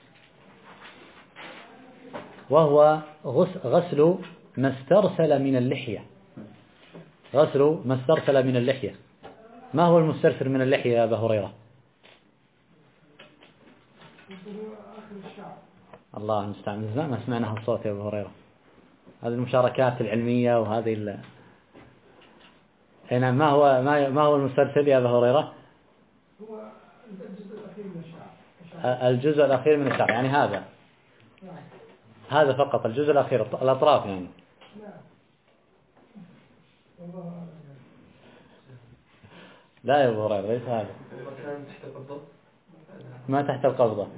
وهو غسل ما استرسل من اللحية. غسل ما استرسل من اللحية. ما هو المسترسل من اللحية يا أبا هريرة؟ الله المستعان، ما سمعناها الصوت يا أبا هريرة. هذه المشاركات العلمية وهذه نعم. ما هو المسترسل يا أبا هريرة؟ هو الجزء الأخير من الشعر. الجزء الأخير من الشعر، يعني هذا فقط الجزء الأخير، الأطراف يعني. لا يا أبو هريرة ليس هذا. ما تحت القبضة.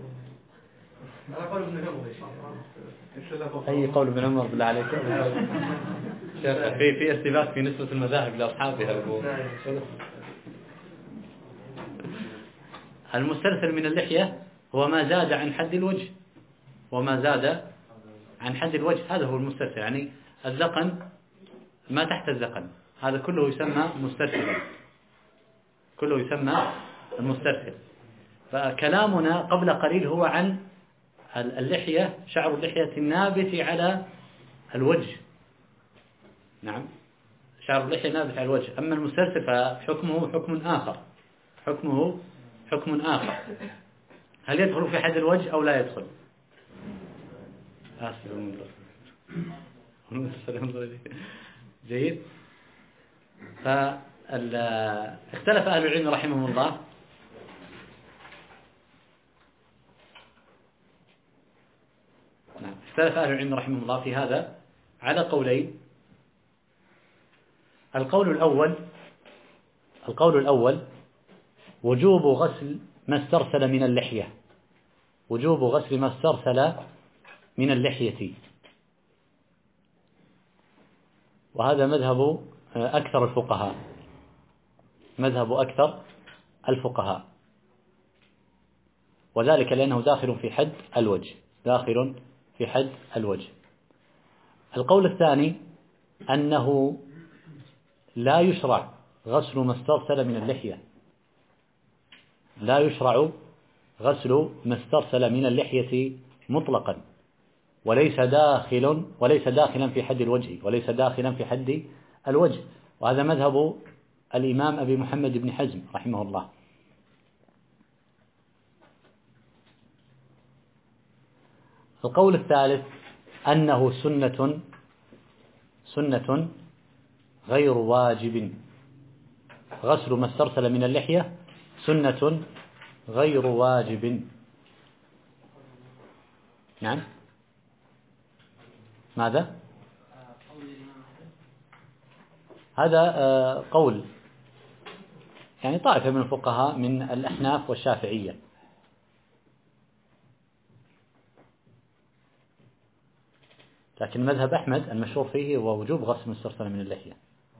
أي قول ابن عمر بالله عليك؟ في ارتباك في نسبة المذاهب لأصحابها. المسترسل من اللحية هو ما زاد عن حد الوجه، وما زاد عن حد الوجه هذا هو المسترسل، يعني الذقن ما تحت الذقن، هذا كله يسمى مسترسلا، كله يسمى المسترسل. فكلامنا قبل قليل هو عن اللحية، شعر اللحية النابت على الوجه. نعم، شعر اللحية نابت على الوجه. أما المسترسل فحكمه حكم آخر. هل يدخل في حد الوجه أو لا يدخل؟ جيد. اختلف أهل العلم رحمهم الله في هذا على قولين. القول الأول وجوب غسل ما استرسل من اللحية، وجوب غسل ما استرسل من اللحية، وهذا مذهب أكثر الفقهاء، وذلك لأنه داخل في حد الوجه. القول الثاني أنه لا يشرع غسل ما استرسل من اللحية، لا يشرع غسل ما استرسل من اللحية مطلقا، وليس داخلا في حد الوجه، وهذا مذهب الإمام أبي محمد بن حزم رحمه الله. القول الثالث أنه سنة غير واجب، غسل ما استرسل من اللحية سنة غير واجب. نعم. ماذا؟ هذا قول يعني طائفة من الفقهاء من الأحناف والشافعية. لكن مذهب أحمد المشهور فيه هو وجوب غسل ما استرسل من اللحية.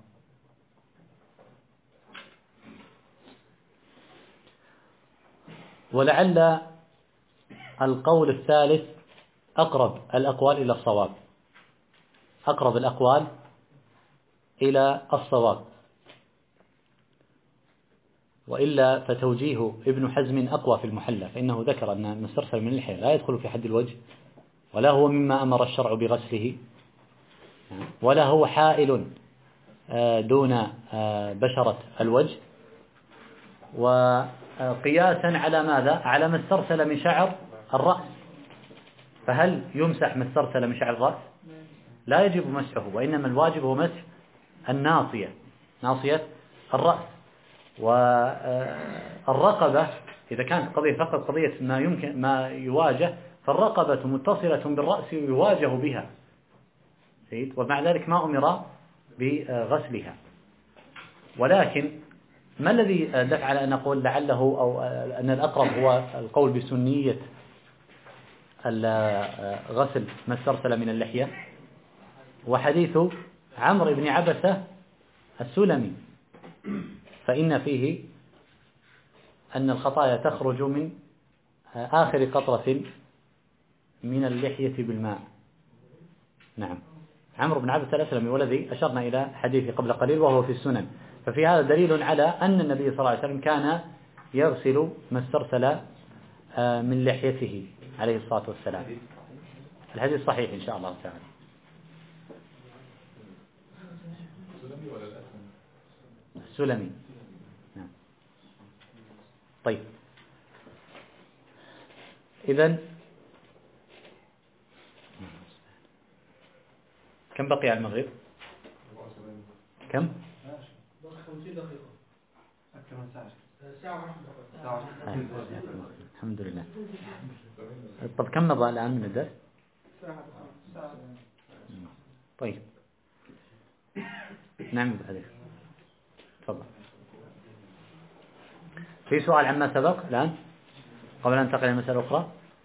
ولعل القول الثالث أقرب الأقوال إلى الصواب، وإلا فتوجيه ابن حزم أقوى في المحلى، فإنه ذكر أن ما استرسل من اللحية لا يدخل في حد الوجه، ولا هو مما أمر الشرع بغسله، ولا هو حائل دون بشرة الوجه. وقياسا على ماذا؟ على ما استرسل من شعر الرأس، فهل يمسح ما استرسل من شعر الرأس؟ لا يجب مسحه، وإنما الواجب هو مسح ناصية الرأس. والرقبة إذا كانت قضية فقط قضية ما يواجه، فالرقبة متصلة بالرأس ويواجه بها، ومع ذلك ما أمر بغسلها. ولكن ما الذي دفع على أن نقول لعله أو أن الأقرب هو القول بسنية غسل ما استرسل من اللحية؟ وحديث عمرو بن عبسة السلمي، فإن فيه أن الخطايا تخرج من آخر قطرة من اللحية بالماء. نعم، عمرو بن عبسة السلمي، والذي أشرنا إلى حديث قبل قليل وهو في السنن. ففي هذا دليل على أن النبي صلى الله عليه وسلم كان يغسل ما استرسل من لحيته عليه الصلاة والسلام. الحديث صحيح إن شاء الله تعالى. السلمي. نعم. طيب، إذن كم بقي على المغرب؟ كم؟ 50 دقيقة. أكثر من ساعة. الحمد لله. طب كم مضى الآن من الدرس؟ ساعة. طيب، نعم عليك، تفضل. في سؤال عما سبق الآن قبل أن ننتقل إلى مسألة أخرى؟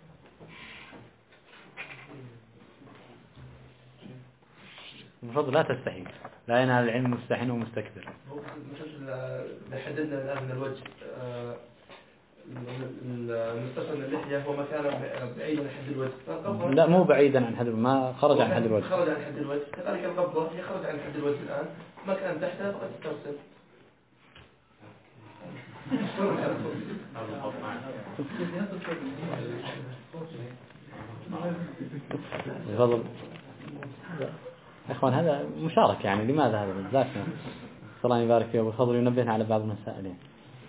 بفضل لا تستحي، لا ينال العلم مستحن ومستكبر. مثل حددنا الآن من الوجه المستقبل من اللحية هو مكان بعيد عن حد الوجه. لا، مو بعيدا عن حد، ما خرج عن حد الوجه. خرج عن حد الوجه، كذلك القبضة هي خرج عن حد الوجه الآن، مكان تحتها فقد تسترسل. بفضل يا إخوان، هذا مشارك يعني، لماذا هذا بالذات؟ الله يبارك فيه. وبفضل ينبهنا على بعض المسائل يعني.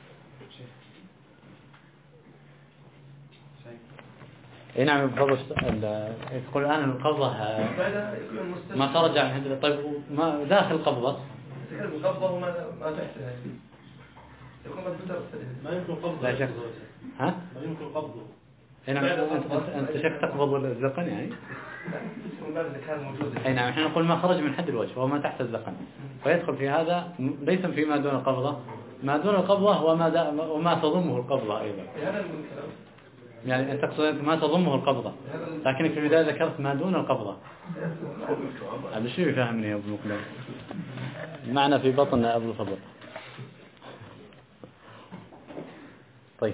اي نعم، بفضل يقول الآن القبضة ما خرج عن حد. طيب، ما داخل القبضة؟ القبضة وما تحتها يكون قد تسترسل. ما يمكن قبضه. لا شك. ها؟ ما يمكن قبضه. اي نعم، انت شك تقبض الزقن يعني؟ اي نعم، احنا نقول ما خرج من حد الوجه وما تحت الزقن، فيدخل في هذا ليس فيما دون القبضة. ما دون القبضة وما تضمه القبضة أيضا. يعني أنت تقصد ما تضمه القبضة، لكنك في البداية ذكرت ما دون القبضة. هذا شو يفهمني يا أبو مقدم؟ معنى في بطن أبو الفضل. طيب،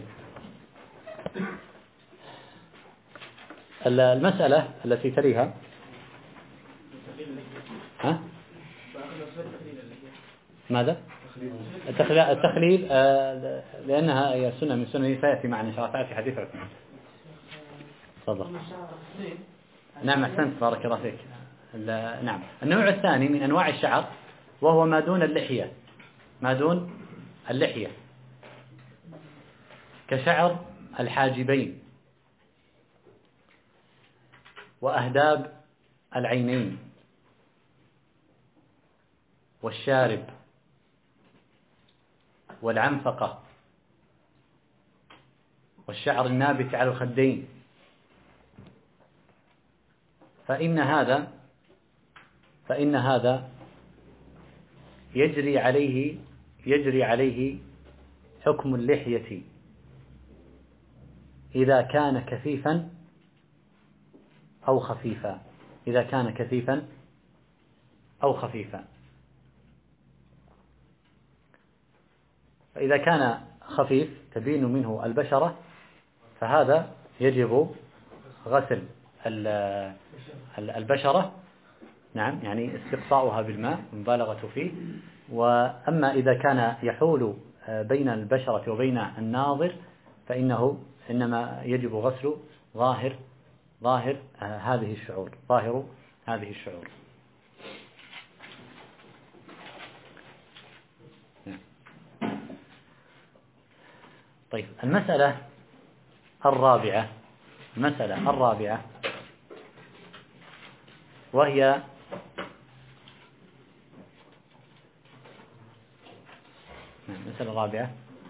المسألة التي تليها ها؟ ماذا؟ التخليل لأنها هي سنة من سنة سيأتي معنا إن شاء الله في حديث عثمان. تفضل. نعم، أحسنت، بارك الله فيك. نعم، النوع الثاني من أنواع الشعر وهو ما دون اللحية، ما دون اللحية، كشعر الحاجبين وأهداب العينين والشارب والعنفقة والشعر النابت على الخدين. فإن هذا يجري عليه حكم اللحية إذا كان كثيفا أو خفيفا. إذا كان كثيفا أو خفيفا. فإذا كان خفيف تبين منه البشرة فهذا يجب غسل البشرة، نعم، يعني استقصاؤها بالماء المبالغة فيه. وأما إذا كان يحول بين البشرة وبين الناظر فإنه إنما يجب غسل ظاهر هذه الشعور. طيب، المسألة الرابعة وهي المسألة الرابعة.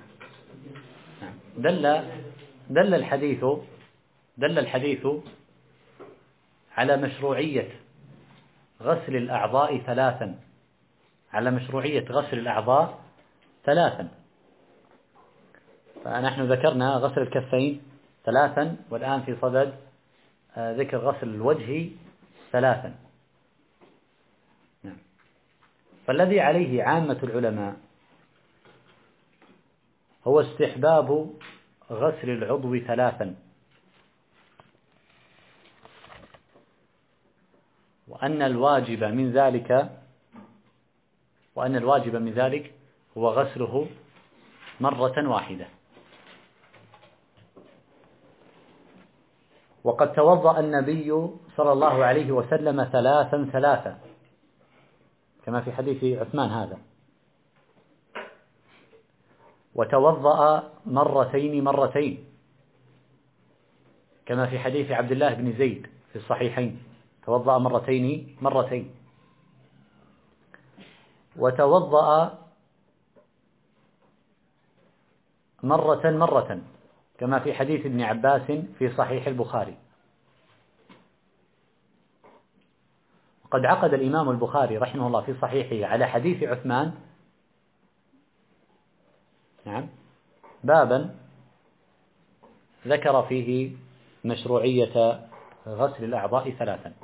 دل الحديث على مشروعية غسل الأعضاء ثلاثا، فنحن ذكرنا غسل الكفين 3 والآن في صدد ذكر غسل الوجه 3. نعم. فالذي عليه عامة العلماء هو استحباب غسل العضو 3، وأن الواجب من ذلك هو غسله مرة واحدة. وقد توضأ النبي صلى الله عليه وسلم 3 كما في حديث عثمان هذا، وتوضأ 2 مرتين كما في حديث عبد الله بن زيد في الصحيحين، توضأ 2 مرتين، وتوضأ مرة كما في حديث ابن عباس في صحيح البخاري. وقد عقد الإمام البخاري رحمه الله في صحيحه على حديث عثمان بابا ذكر فيه مشروعية غسل الأعضاء 3.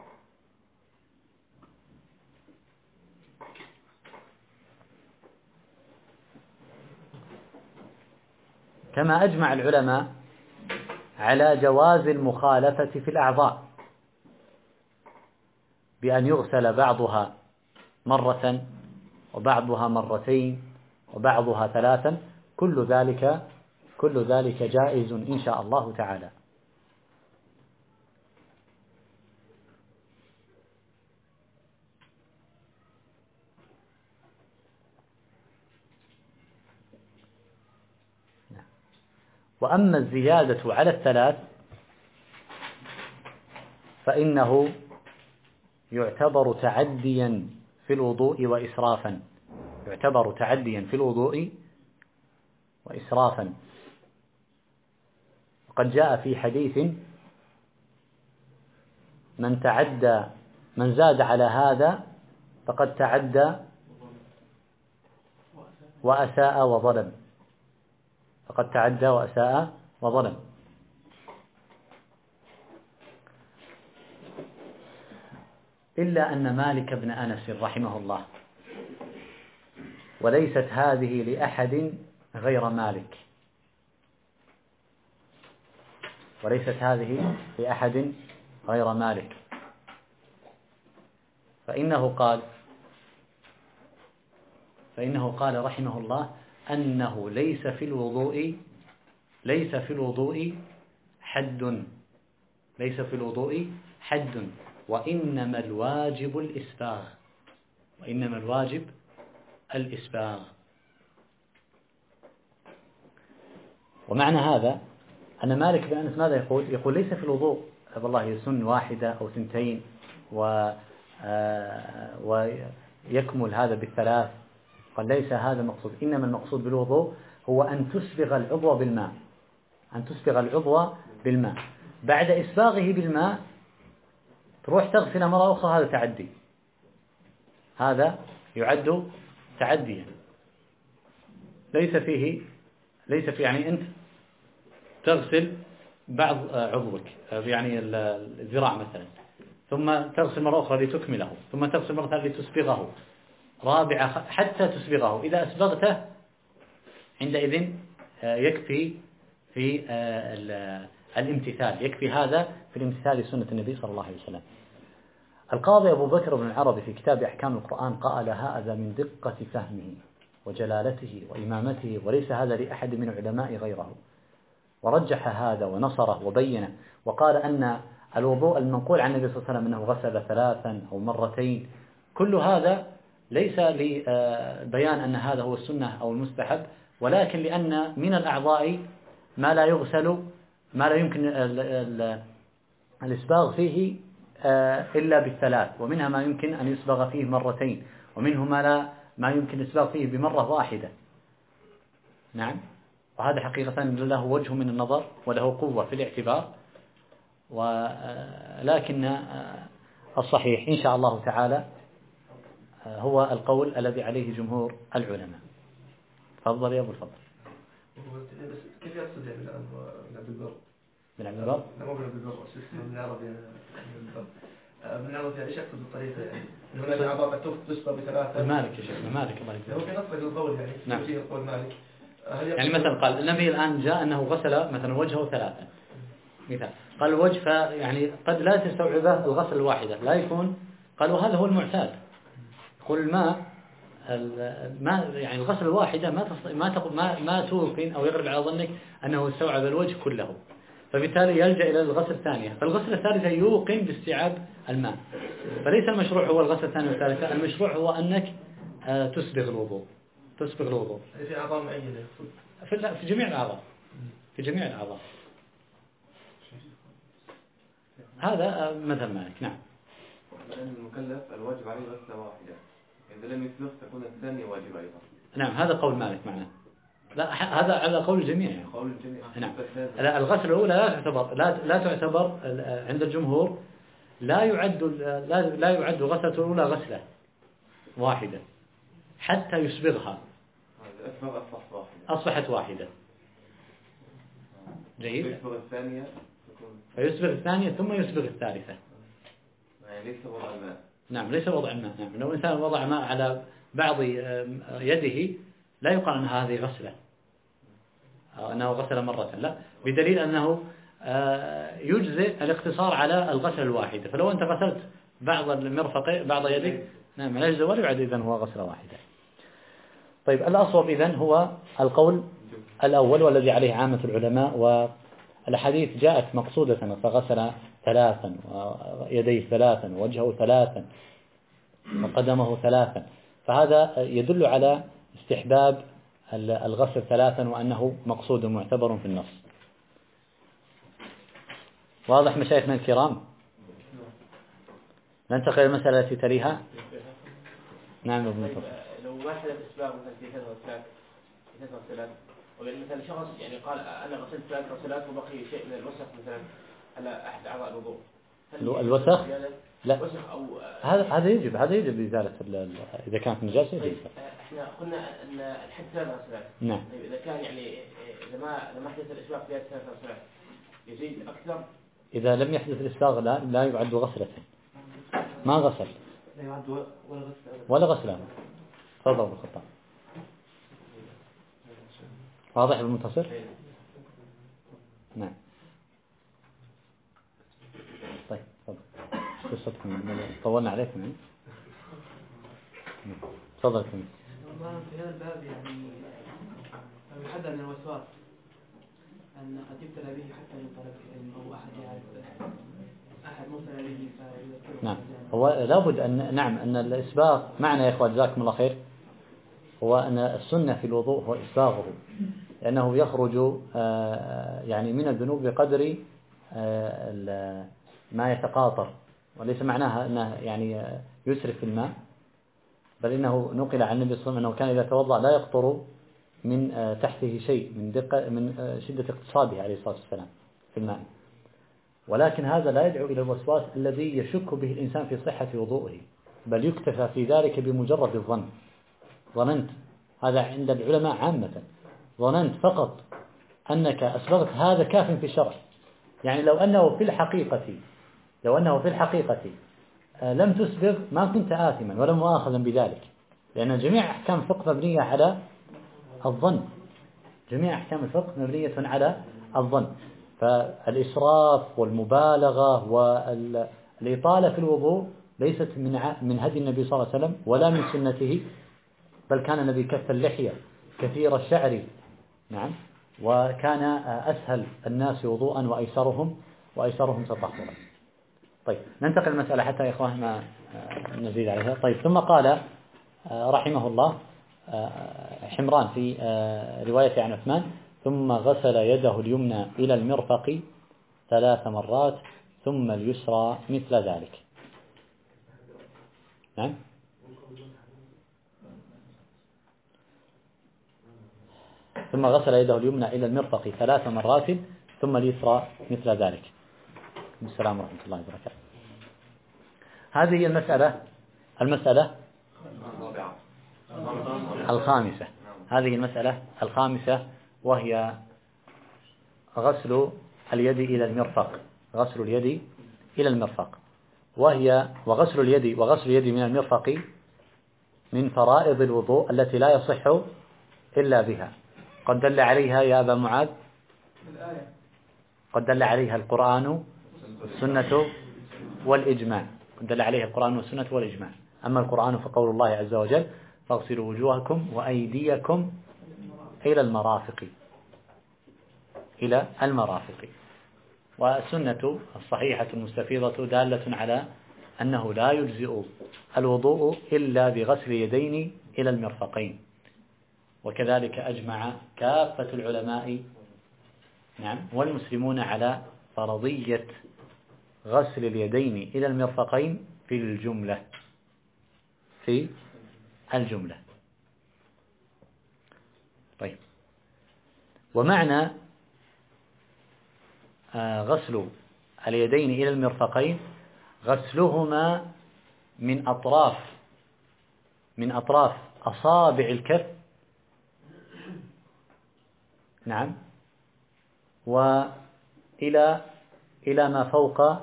كما أجمع العلماء على جواز المخالفة في الأعضاء بأن يغسل بعضها مرة وبعضها مرتين وبعضها 3، كل ذلك جائز إن شاء الله تعالى. وأما الزيادة على 3 فإنه يعتبر تعديا في الوضوء وإسرافا، وقد جاء في حديث من زاد على هذا فقد تعدى وأساء وظلم. إلا أن مالك بن أنس رحمه الله، وليست هذه لأحد غير مالك، فإنه قال رحمه الله أنه ليس في الوضوء حد، وإنما الواجب الإسباغ. ومعنى هذا أن مالك بن أنس ماذا يقول ليس في الوضوء والله سن 1 أو 2 ويكمل هذا بال3. قال ليس هذا المقصود، إنما المقصود بالوضوء هو أن تسبغ العضو بالماء، بعد إسباغه بالماء تروح تغسل مرة أخرى، هذا تعدي، هذا يعد تعديا. ليس فيه يعني أنت تغسل بعض عضوك، يعني الذراع مثلا، ثم تغسل مرة أخرى لتكمله، ثم تغسل مرة ثالثة لتسبغه، رابعة حتى تسبغه. إذا أسبغته عندئذ يكفي في الامتثال، يكفي هذا في الامتثال لسنة النبي صلى الله عليه وسلم. القاضي أبو بكر بن العربي في كتاب أحكام القرآن قال هذا من دقة فهمه وجلالته وإمامته، وليس هذا لأحد من العلماء غيره، ورجح هذا ونصره وبينه، وقال أن الوضوء المنقول عن النبي صلى الله عليه وسلم أنه غسل 3 أو 2 كل هذا ليس لبيان أن هذا هو السنة أو المستحب، ولكن لأن من الأعضاء ما لا يغسل، ما لا يمكن الإسباغ فيه إلا بال3، ومنها ما يمكن أن يسبغ فيه 2، ومنه ما يمكن الإسباغ فيه بمرة واحدة. نعم، وهذا حقيقة له وجه من النظر وله قوة في الاعتبار، ولكن الصحيح إن شاء الله تعالى هو القول الذي عليه جمهور العلماء. تفضل يا أبو الفضل. بس كيف يقصد يعني الآن من عبد البر؟ من عبد البر؟ لا مو من عبد البر، شو اسمه من العرب يعني من العرب يعني ايش يقصد الطريقة يعني؟ إن هناك أعضاء قد تسبق بثلاثة. مالك يا شيخ مالك الله يسلمك. هو في نص القول يعني. نعم. في قول مالك. يعني مثلا قال النبي الآن جاء أنه غسل مثلا وجهه 3 مثال، قال الوجه يعني قد لا تستوعبه الغسل الواحدة، لا يكون، قال وهذا هو المعتاد. يقول الماء يعني الغسل الواحدة ما توقن أو يغلب على ظنك أنه استوعب الوجه كله، فبالتالي يلجأ إلى الغسل الثانية، فالغسل الثالثة يوقن باستيعاب الماء. فليس المشروع هو الغسل الثاني والثالثة، المشروع هو أنك تسبغ الوضوء. في أعضاء معينة في جميع الأعضاء، في جميع الأعضاء. هذا مذهب مالك. نعم. لأن المكلف الواجب عليه غسلة واحدة، إذا لم يسبق تكون الثانية واجبة أيضا. نعم هذا قول مالك معناه. لا هذا على قول الجميع يعني. قول الجميع. نعم. الغسل الأولى لا تعتبر عند الجمهور، لا يعد غسلة الأولى غسلة واحدة حتى يسبغها. أصبحت واحدة. جيد. يسبغ الثانية. فيسبغ الثانية ثم يسبغ الثالثة. يعني ليس وضع الماء. نعم ليس وضع الماء. نعم لو إنسان وضع ماء على بعض يده لا يقال أن هذه غسلة أو أنه غسل مرة، لا، بدليل أنه يجزئ الاقتصار على الغسل الواحدة. فلو أنت غسلت بعض المرفق بعض يدك نعم لا يجزئ ولا يعد إذن هو غسلة واحدة. طيب الأصوب إذن هو القول الأول والذي عليه عامة العلماء، والحديث جاءت مقصودة فغسل 3 ويديه 3 ووجهه 3 وقدمه 3، فهذا يدل على استحباب الغسل 3 وأنه مقصود معتبر في النص. واضح مشايخنا الكرام؟ ننتقل المسألة التي تليها. نعم ابن مطلق. لو واحد الأسباب مثلا في 3 غسلات ومثلا شخص يعني قال أنا غسلت 3 غسلات وبقي شيء من الوسخ مثلا على أحد أعضاء الوضوء، الوسخ؟ لا وسخ أو هذا يجب إزالة إذا كانت نجاسة يجب. احنا قلنا أن الحد 3 غسلات. نعم. طيب إذا كان يعني إذا ما حدث الإسباغ في 3 غسلات يزيد أكثر. إذا لم يحدث الإسباغ لا يعد غسلة، ما غسل. لا يعد ولا غسل. تفضل بالخطأ. واضح بالمنتصر؟ نعم. طيب تفضل. قصتكم طولنا عليكم يعني. تفضل كم. والله في هذا الباب يعني يحذر من الوسواس أن قد يبتلى به حتى من طلب العلم أو أحد يعرف أحد موصل به فيذكره. نعم هو لابد أن الإسباغ معنى يا إخوة جزاكم الله خير، هو أن السنة في الوضوء هو إسباغه، لأنه يخرج يعني من الذنوب بقدر ما يتقاطر، وليس معناها أنه يعني يسرف في الماء، بل إنه نقل عن النبي صلى الله عليه وسلم أنه كان إذا توضأ لا يقطر من تحته شيء من شدة اقتصاده عليه الصلاة والسلام في الماء. ولكن هذا لا يدعو إلى الوسواس الذي يشك به الإنسان في صحة وضوئه، بل يكتفى في ذلك بمجرد الظن. ظننت، هذا عند العلماء عامة، ظننت فقط أنك أسبغت هذا كاف في الشرع. يعني لو أنه في الحقيقة لم تسبغ ما كنت آثما ولا مؤاخذا بذلك، لأن جميع أحكام الفقه مبنية على الظن. جميع أحكام الفقه مبنية على الظن. فالإسراف والمبالغة والإطالة في الوضوء ليست من هدي النبي صلى الله عليه وسلم ولا من سنته، بل كان النبي كف اللحية كثير الشعر. نعم. وكان أسهل الناس وضوءا وأيسرهم تطهرا. طيب ننتقل المسألة حتى يا إخوان ما نزيد عليها. طيب ثم قال رحمه الله حمران في رواية عن عثمان: ثم غسل يده اليمنى إلى المرفق 3 مرات ثم اليسرى مثل ذلك. نعم. ثم غسل يده اليمنى إلى المرفق 3 مرات ثم اليسرى مثل ذلك. السلام ورحمة الله وبركاته. هذه هي المسألة الخامسة. هذه المسألة الخامسة وهي غسل اليد إلى المرفق، غسل اليد إلى المرفق، وغسل اليد من المرفق من فرائض الوضوء التي لا يصح إلا بها. قد دل عليها يا أبا معاذ، قد دل عليها القرآن والسنة والإجماع، قد دل عليها القرآن والسنة والإجماع. أما القرآن فقول الله عز وجل: فاغسلوا وجوهكم وأيديكم إلى المرافق. والسنة الصحيحة المستفيضة دالة على أنه لا يجزئ الوضوء إلا بغسل يدين إلى المرفقين، وكذلك أجمع كافة العلماء والمسلمون على فرضية غسل اليدين إلى المرفقين في الجملة. طيب، ومعنى غسل اليدين إلى المرفقين غسلهما من أطراف أصابع الكف، وإلى ما فوق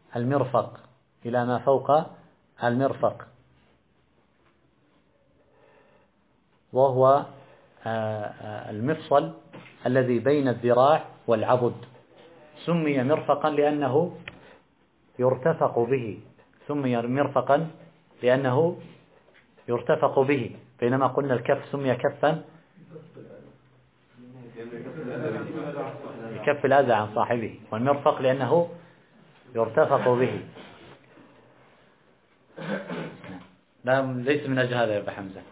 المرفق، وهو المفصل الذي بين الذراع والعضد. سمي مرفقا لأنه يرتفق به، بينما قلنا الكف سمي كفا يكف الأذى عن صاحبه، والمرفق لأنه يرتفق به. لا، ليس من أجل هذا يا أبا حمزة.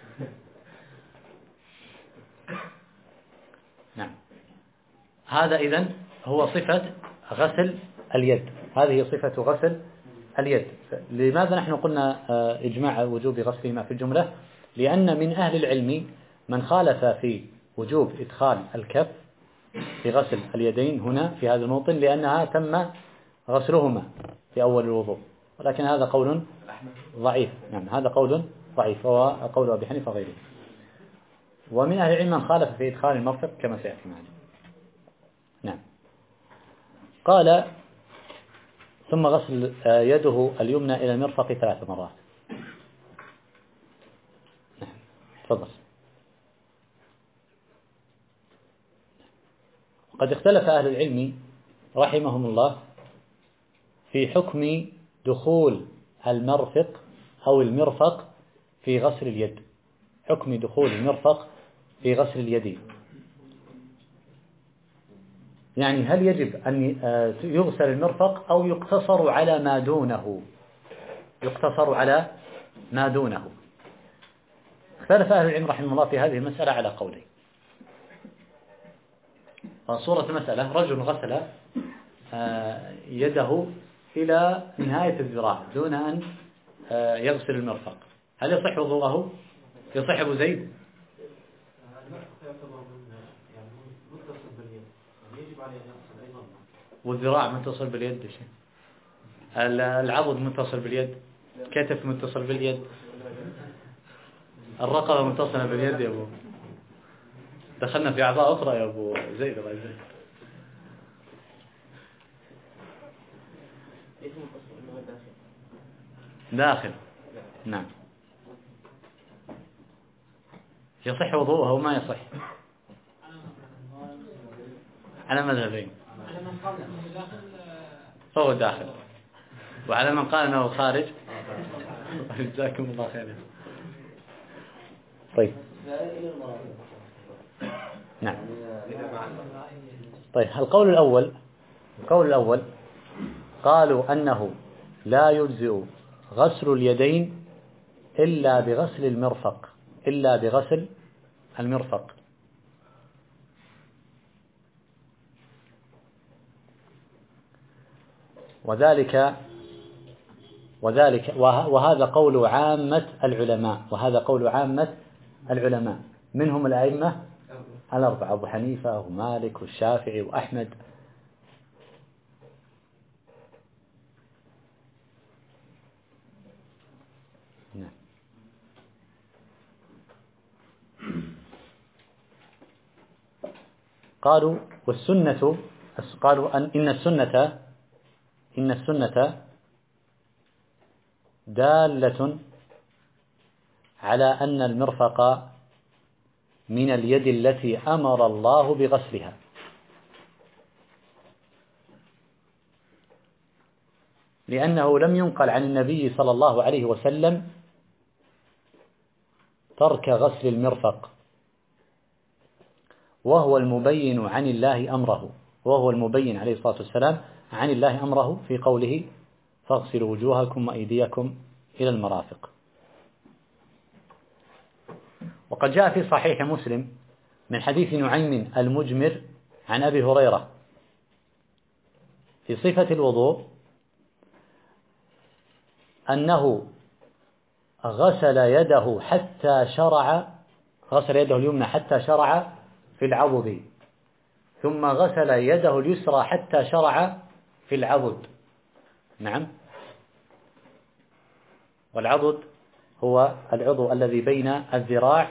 نعم، هذا إذن هو صفة غسل اليد، هذه صفة غسل اليد. لماذا نحن قلنا إجماع وجوب غسلهما في الجملة؟ لأن من أهل العلم من خالف في وجوب إدخال الكف في غسل اليدين هنا في هذا الموطن، لأنها تم غسلهما في أول الوضوء، ولكن هذا قول ضعيف. نعم، هذا قول ضعيف، وهو قول أبي حنيفة وغيره. ومن أهل العلم من خالف في إدخال المرفق كما سيأتي معنا. نعم، قال: ثم غسل يده اليمنى إلى المرفق 3 مرات. نعم، تفضل. قد اختلف أهل العلم رحمهم الله في حكم دخول المرفق أو المرفق في غسل اليد، حكم دخول المرفق في غسل اليد. يعني هل يجب أن يغسل المرفق أو يقتصر على ما دونه؟ اختلف أهل العلم رحمه الله في هذه المسألة على قولين. صورة المسألة: رجل غسل يده إلى نهاية الذراع دون أن يغسل المرفق، هل يصح وضوءه؟ يصح أبو زيد؟ والذراع متصل باليد، العضد متصل باليد، كتف متصل باليد، الرقبة متصلة باليد. يا أبو، دخلنا في أعضاء أخرى يا أبو زيد. الله يزيد. داخل. نعم، يصح وضوءه أو ما يصح؟ على مذهبين. فهو داخل، وعلى من قال أنه خارج. جزاكم الله خيرا. طيب، نعم. طيب، القول الأول قالوا أنه لا يجزئ غسل اليدين إلا بغسل المرفق، وهذا قول عامة العلماء، منهم الأئمة 4: أبو حنيفة ومالك والشافعي وأحمد. نعم. قالوا والسنة، قالوا إن السنة دالة على أن المرفق من اليد التي أمر الله بغسلها، لأنه لم ينقل عن النبي صلى الله عليه وسلم ترك غسل المرفق، وهو المبين عن الله أمره، وهو المبين عليه الصلاة والسلام عن الله أمره في قوله فاغسلوا وجوهكم وأيديكم إلى المرافق. وقد جاء في صحيح مسلم من حديث نعيم المجمر عن أبي هريرة في صفة الوضوء أنه غسل يده اليمنى حتى شرع في العضد، ثم غسل يده اليسرى حتى شرع في العضد. نعم، والعضد هو العضو الذي بين الذراع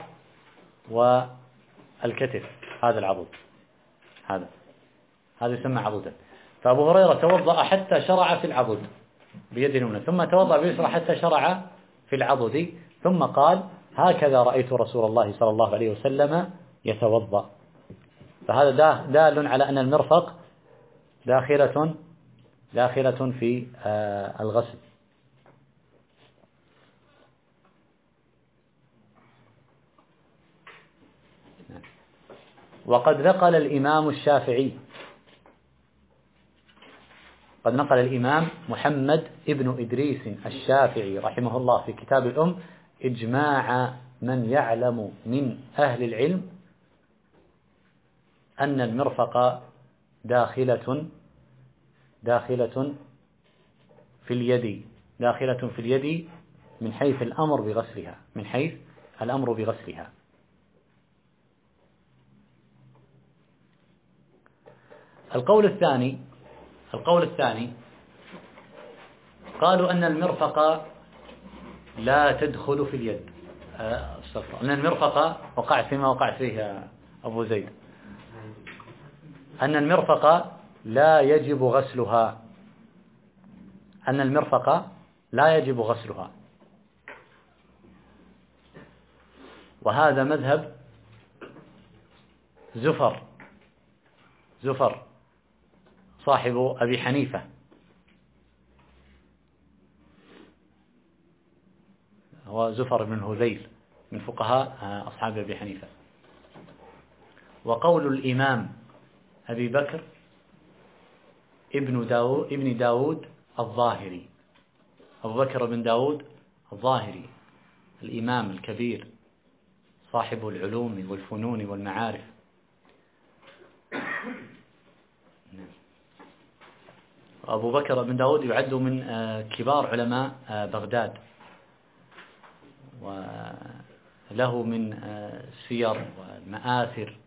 والكتف، هذا العضد، هذا يسمى عضدا. فأبو هريرة توضأ حتى شرع في العضد بيد اليمنى، ثم توضأ باليسرى حتى شرع في العضد، ثم قال هكذا رأيت رسول الله صلى الله عليه وسلم يتوضأ. فهذا دال على أن المرفق داخلة في الغسل. وقد نقل الإمام الشافعي، قد نقل الإمام محمد ابن إدريس الشافعي رحمه الله في كتاب الأم إجماع من يعلم من أهل العلم أن المرفق داخلة في اليد من حيث الأمر بغسلها. القول الثاني قالوا أن المرفق لا تدخل في اليد، أن المرفق وقعت فيما وقعت فيه أبو زيد، أن المرفق لا يجب غسلها، وهذا مذهب زفر صاحب أبي حنيفة، هو زفر بن هذيل من فقهاء أصحاب أبي حنيفة. وقول الإمام أبي بكر ابن داود الظاهري، أبو بكر بن داود الظاهري الإمام الكبير صاحب العلوم والفنون والمعارف، أبو بكر بن داود يعد من كبار علماء بغداد، وله من السير والمآثر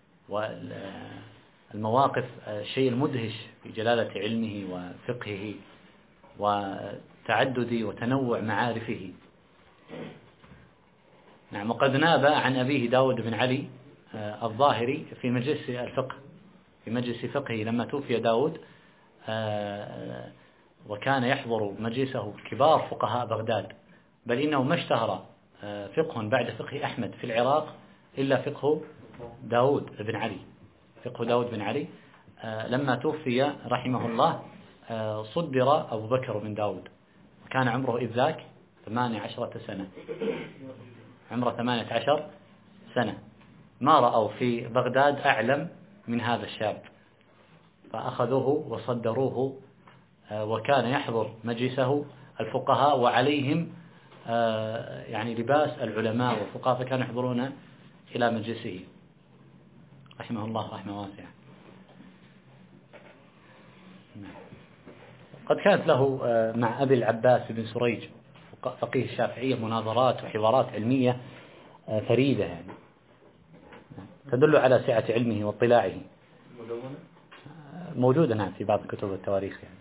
والمواقف الشيء المدهش في جلالة علمه وفقهه وتعدد وتنوع معارفه. نعم، وقد ناب عن أبيه داود بن علي الظاهري في مجلس الفقه، في مجلس فقهه لما توفي داود، وكان يحضر مجلسه كبار فقهاء بغداد، بل إنه ما اشتهر فقه بعد فقه أحمد في العراق إلا فقه داود بن علي. لما توفي رحمه الله صدر أبو بكر بن داود، وكان عمره إذ ذاك 18 سنة، عمره 18 سنة. ما رأوا في بغداد أعلم من هذا الشاب، فأخذوه وصدروه، وكان يحضر مجلسه الفقهاء وعليهم يعني لباس العلماء والفقهاء، فكانوا يحضرون إلى مجلسه رحمه الله رحمة واسعة. قد كانت له مع أبي العباس بن سريج فقيه الشافعية مناظرات وحوارات علمية فريدة، يعني تدل على سعة علمه واطلاعه، موجودة نعم في بعض كتب التواريخ يعني.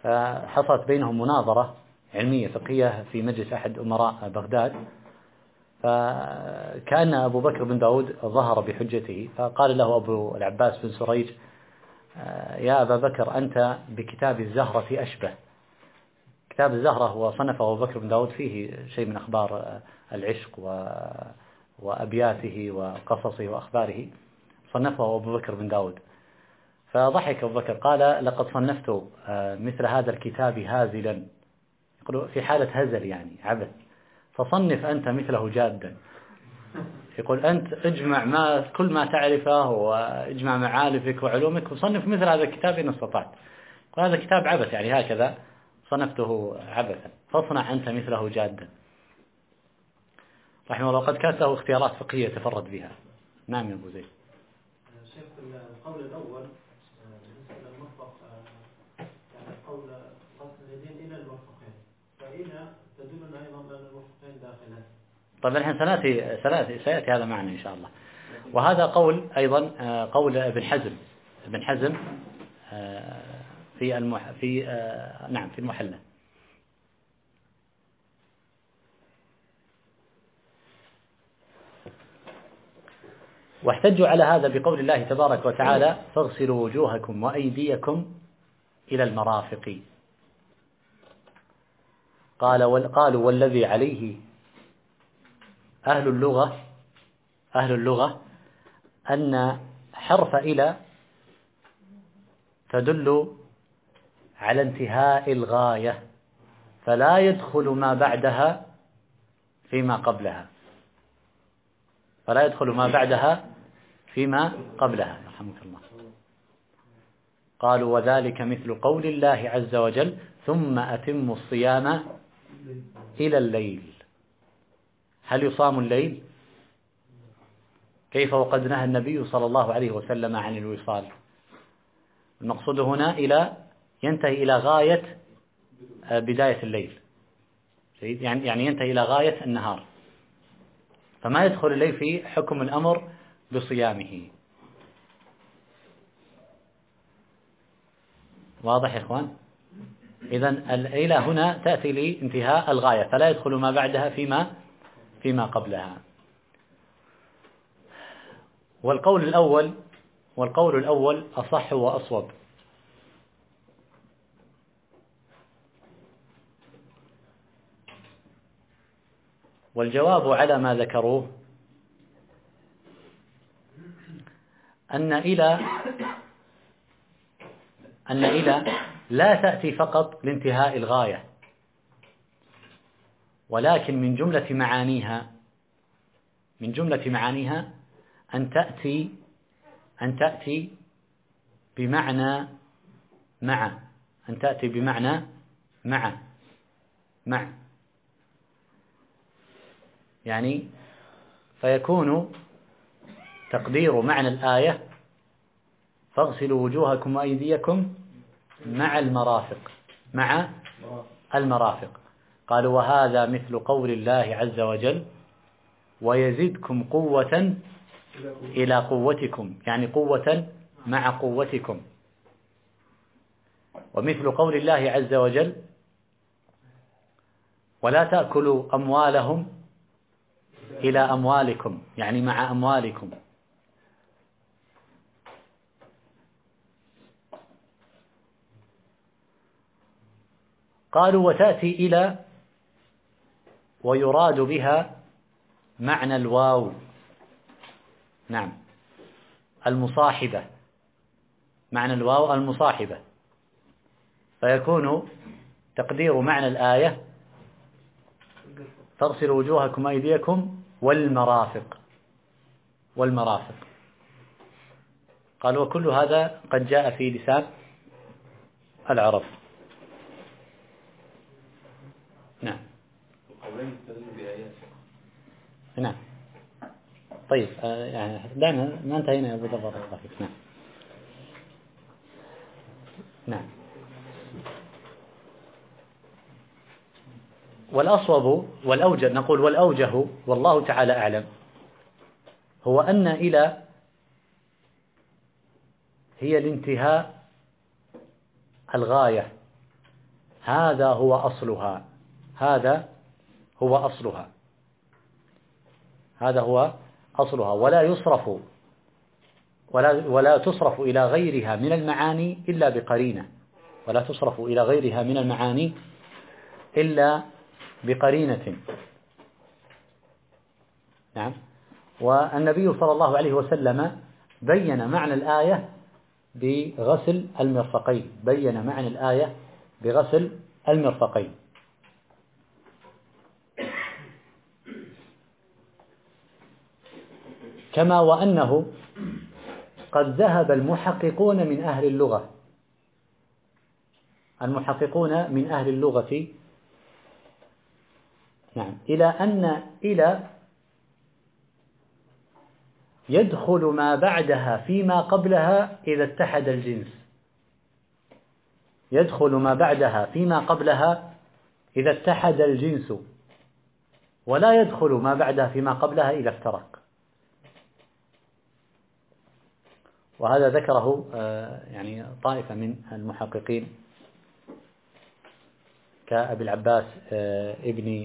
فحصلت بينهم مناظرة علمية فقهية في مجلس أحد أمراء بغداد، فكأن أبو بكر بن داود ظهر بحجته، فقال له أبو العباس بن سريج: يا أبا بكر أنت بكتاب الزهرة أشبه. كتاب الزهرة هو صنفه أبو بكر بن داود، فيه شيء من أخبار العشق وأبياته وقصصه وأخباره، صنفه أبو بكر بن داود. فضحك أبو بكر قال: لقد صنفت مثل هذا الكتاب هازلا، يقول في حالة هزل يعني عبث، فصنف أنت مثله جادا. يقول أنت اجمع كل ما تعرفه واجمع معارفك وعلومك وصنف مثل هذا الكتاب إن استطعت. وهذا كتاب عبث يعني هكذا صنفته عبثا، فاصنع أنت مثله جادا. رحمه الله. قد كانت له اختيارات فقهية تفرد بها. نعم يا أبو زيد. شيخ القول الأول بالنسبة للمرفق، يعني قول غسل اليدين إلى المرفقين، فإلى تدلنا أيضا أن المرفقين داخلان. طيب الحين سيأتي هذا معنا إن شاء الله. وهذا قول أيضا قول ابن حزم في المحلى. واحتجوا على هذا بقول الله تبارك وتعالى: فاغسلوا وجوهكم وأيديكم إلى المرافق. قالوا والذي عليه أهل اللغة أن حرف إلى تدل على انتهاء الغاية، فلا يدخل ما بعدها فيما قبلها، رحمك الله. قالوا وذلك مثل قول الله عز وجل: ثم أتموا الصيام إلى الليل. هل يصام الليل؟ كيف وقد نهى النبي صلى الله عليه وسلم عن الوصال؟ المقصود هنا ينتهي إلى غاية بداية الليل، يعني ينتهي إلى غاية النهار، فما يدخل الليل في حكم الأمر بصيامه. واضح يا إخوان؟ إذن إلى هنا تأتي لانتهاء الغاية، فلا يدخل ما بعدها فيما قبلها. والقول الأول أصح وأصوب. والجواب على ما ذكروه أن إلى لا تأتي فقط لانتهاء الغاية، ولكن من جملة معانيها أن تأتي بمعنى مع، يعني فيكون تقدير معنى الآية: فاغسلوا وجوهكم وأيديكم مع المرافق. قالوا وهذا مثل قول الله عز وجل: ويزدكم قوة إلى قوتكم، يعني قوة مع قوتكم. ومثل قول الله عز وجل: ولا تأكلوا أموالهم إلى أموالكم، يعني مع أموالكم. قالوا وتأتي إلى ويراد بها معنى الواو، نعم، المصاحبة، معنى الواو المصاحبة، فيكون تقدير معنى الآية: فاغسلوا وجوهكم وأيديكم والمرافق. قال وكل هذا قد جاء في لسان العرب. نعم. نعم. طيب يعني دعنا ما انتهينا يا أبو ذر. نعم. نعم. والأصوب والأوجه، نقول والأوجه والله تعالى أعلم، هو أن إلى هي الانتهاء الغاية، هذا هو أصلها. هذا هو أصلها، ولا تصرف إلى غيرها من المعاني إلا بقرينة، ولا تصرف إلى غيرها من المعاني إلا بقرينة. نعم. والنبي صلى الله عليه وسلم بين معنى الآية بغسل المرفقين، بين معنى الآية بغسل المرفقين. كما وأنه قد ذهب المحققون من أهل اللغة، المحققون من أهل اللغة نعم إلى أن يدخل ما بعدها فيما قبلها إذا اتحد الجنس، يدخل ما بعدها فيما قبلها إذا اتحد الجنس، ولا يدخل ما بعدها فيما قبلها إذا افترق. وهذا ذكره يعني طائفة من المحققين كأبي العباس ابن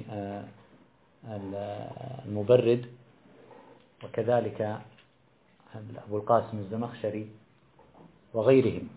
المبرد، وكذلك أبو القاسم الزمخشري وغيرهم.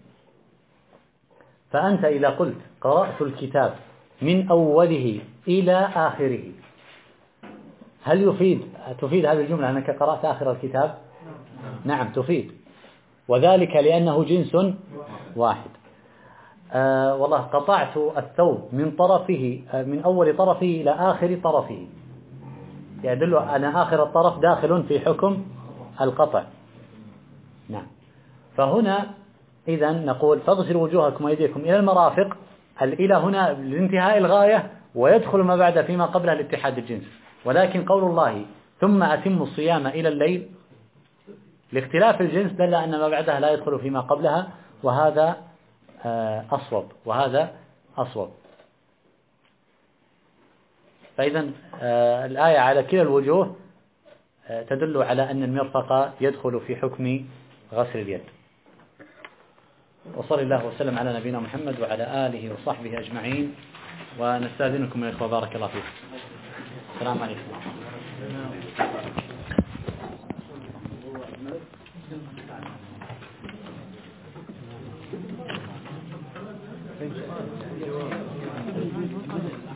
فأنت إذا قلت قرأت الكتاب من أوله إلى آخره، هل تفيد هذه الجملة أنك قرأت آخر الكتاب؟ نعم تفيد، وذلك لأنه جنس واحد. والله قطعت الثوب من طرفه، من أول طرفه إلى آخر طرفه، يدل أن آخر الطرف داخل في حكم القطع. نعم. فهنا إذا نقول فاغسلوا وجوهكم وأيديكم إلى المرافق، الإلى هنا لانتهاء الغاية، ويدخل ما بعد فيما قبلها لاتحاد الجنس. ولكن قول الله ثم أتموا الصيام إلى الليل لاختلاف الجنس دل أن ما بعدها لا يدخل فيما قبلها، وهذا أصوب. فإذا الآية على كلا الوجوه تدل على أن المرفق يدخل في حكم غسل اليد. وصلى الله وسلم على نبينا محمد وعلى آله وصحبه أجمعين، ونستأذنكم يا إخوة بارك الله فيكم. السلام عليكم.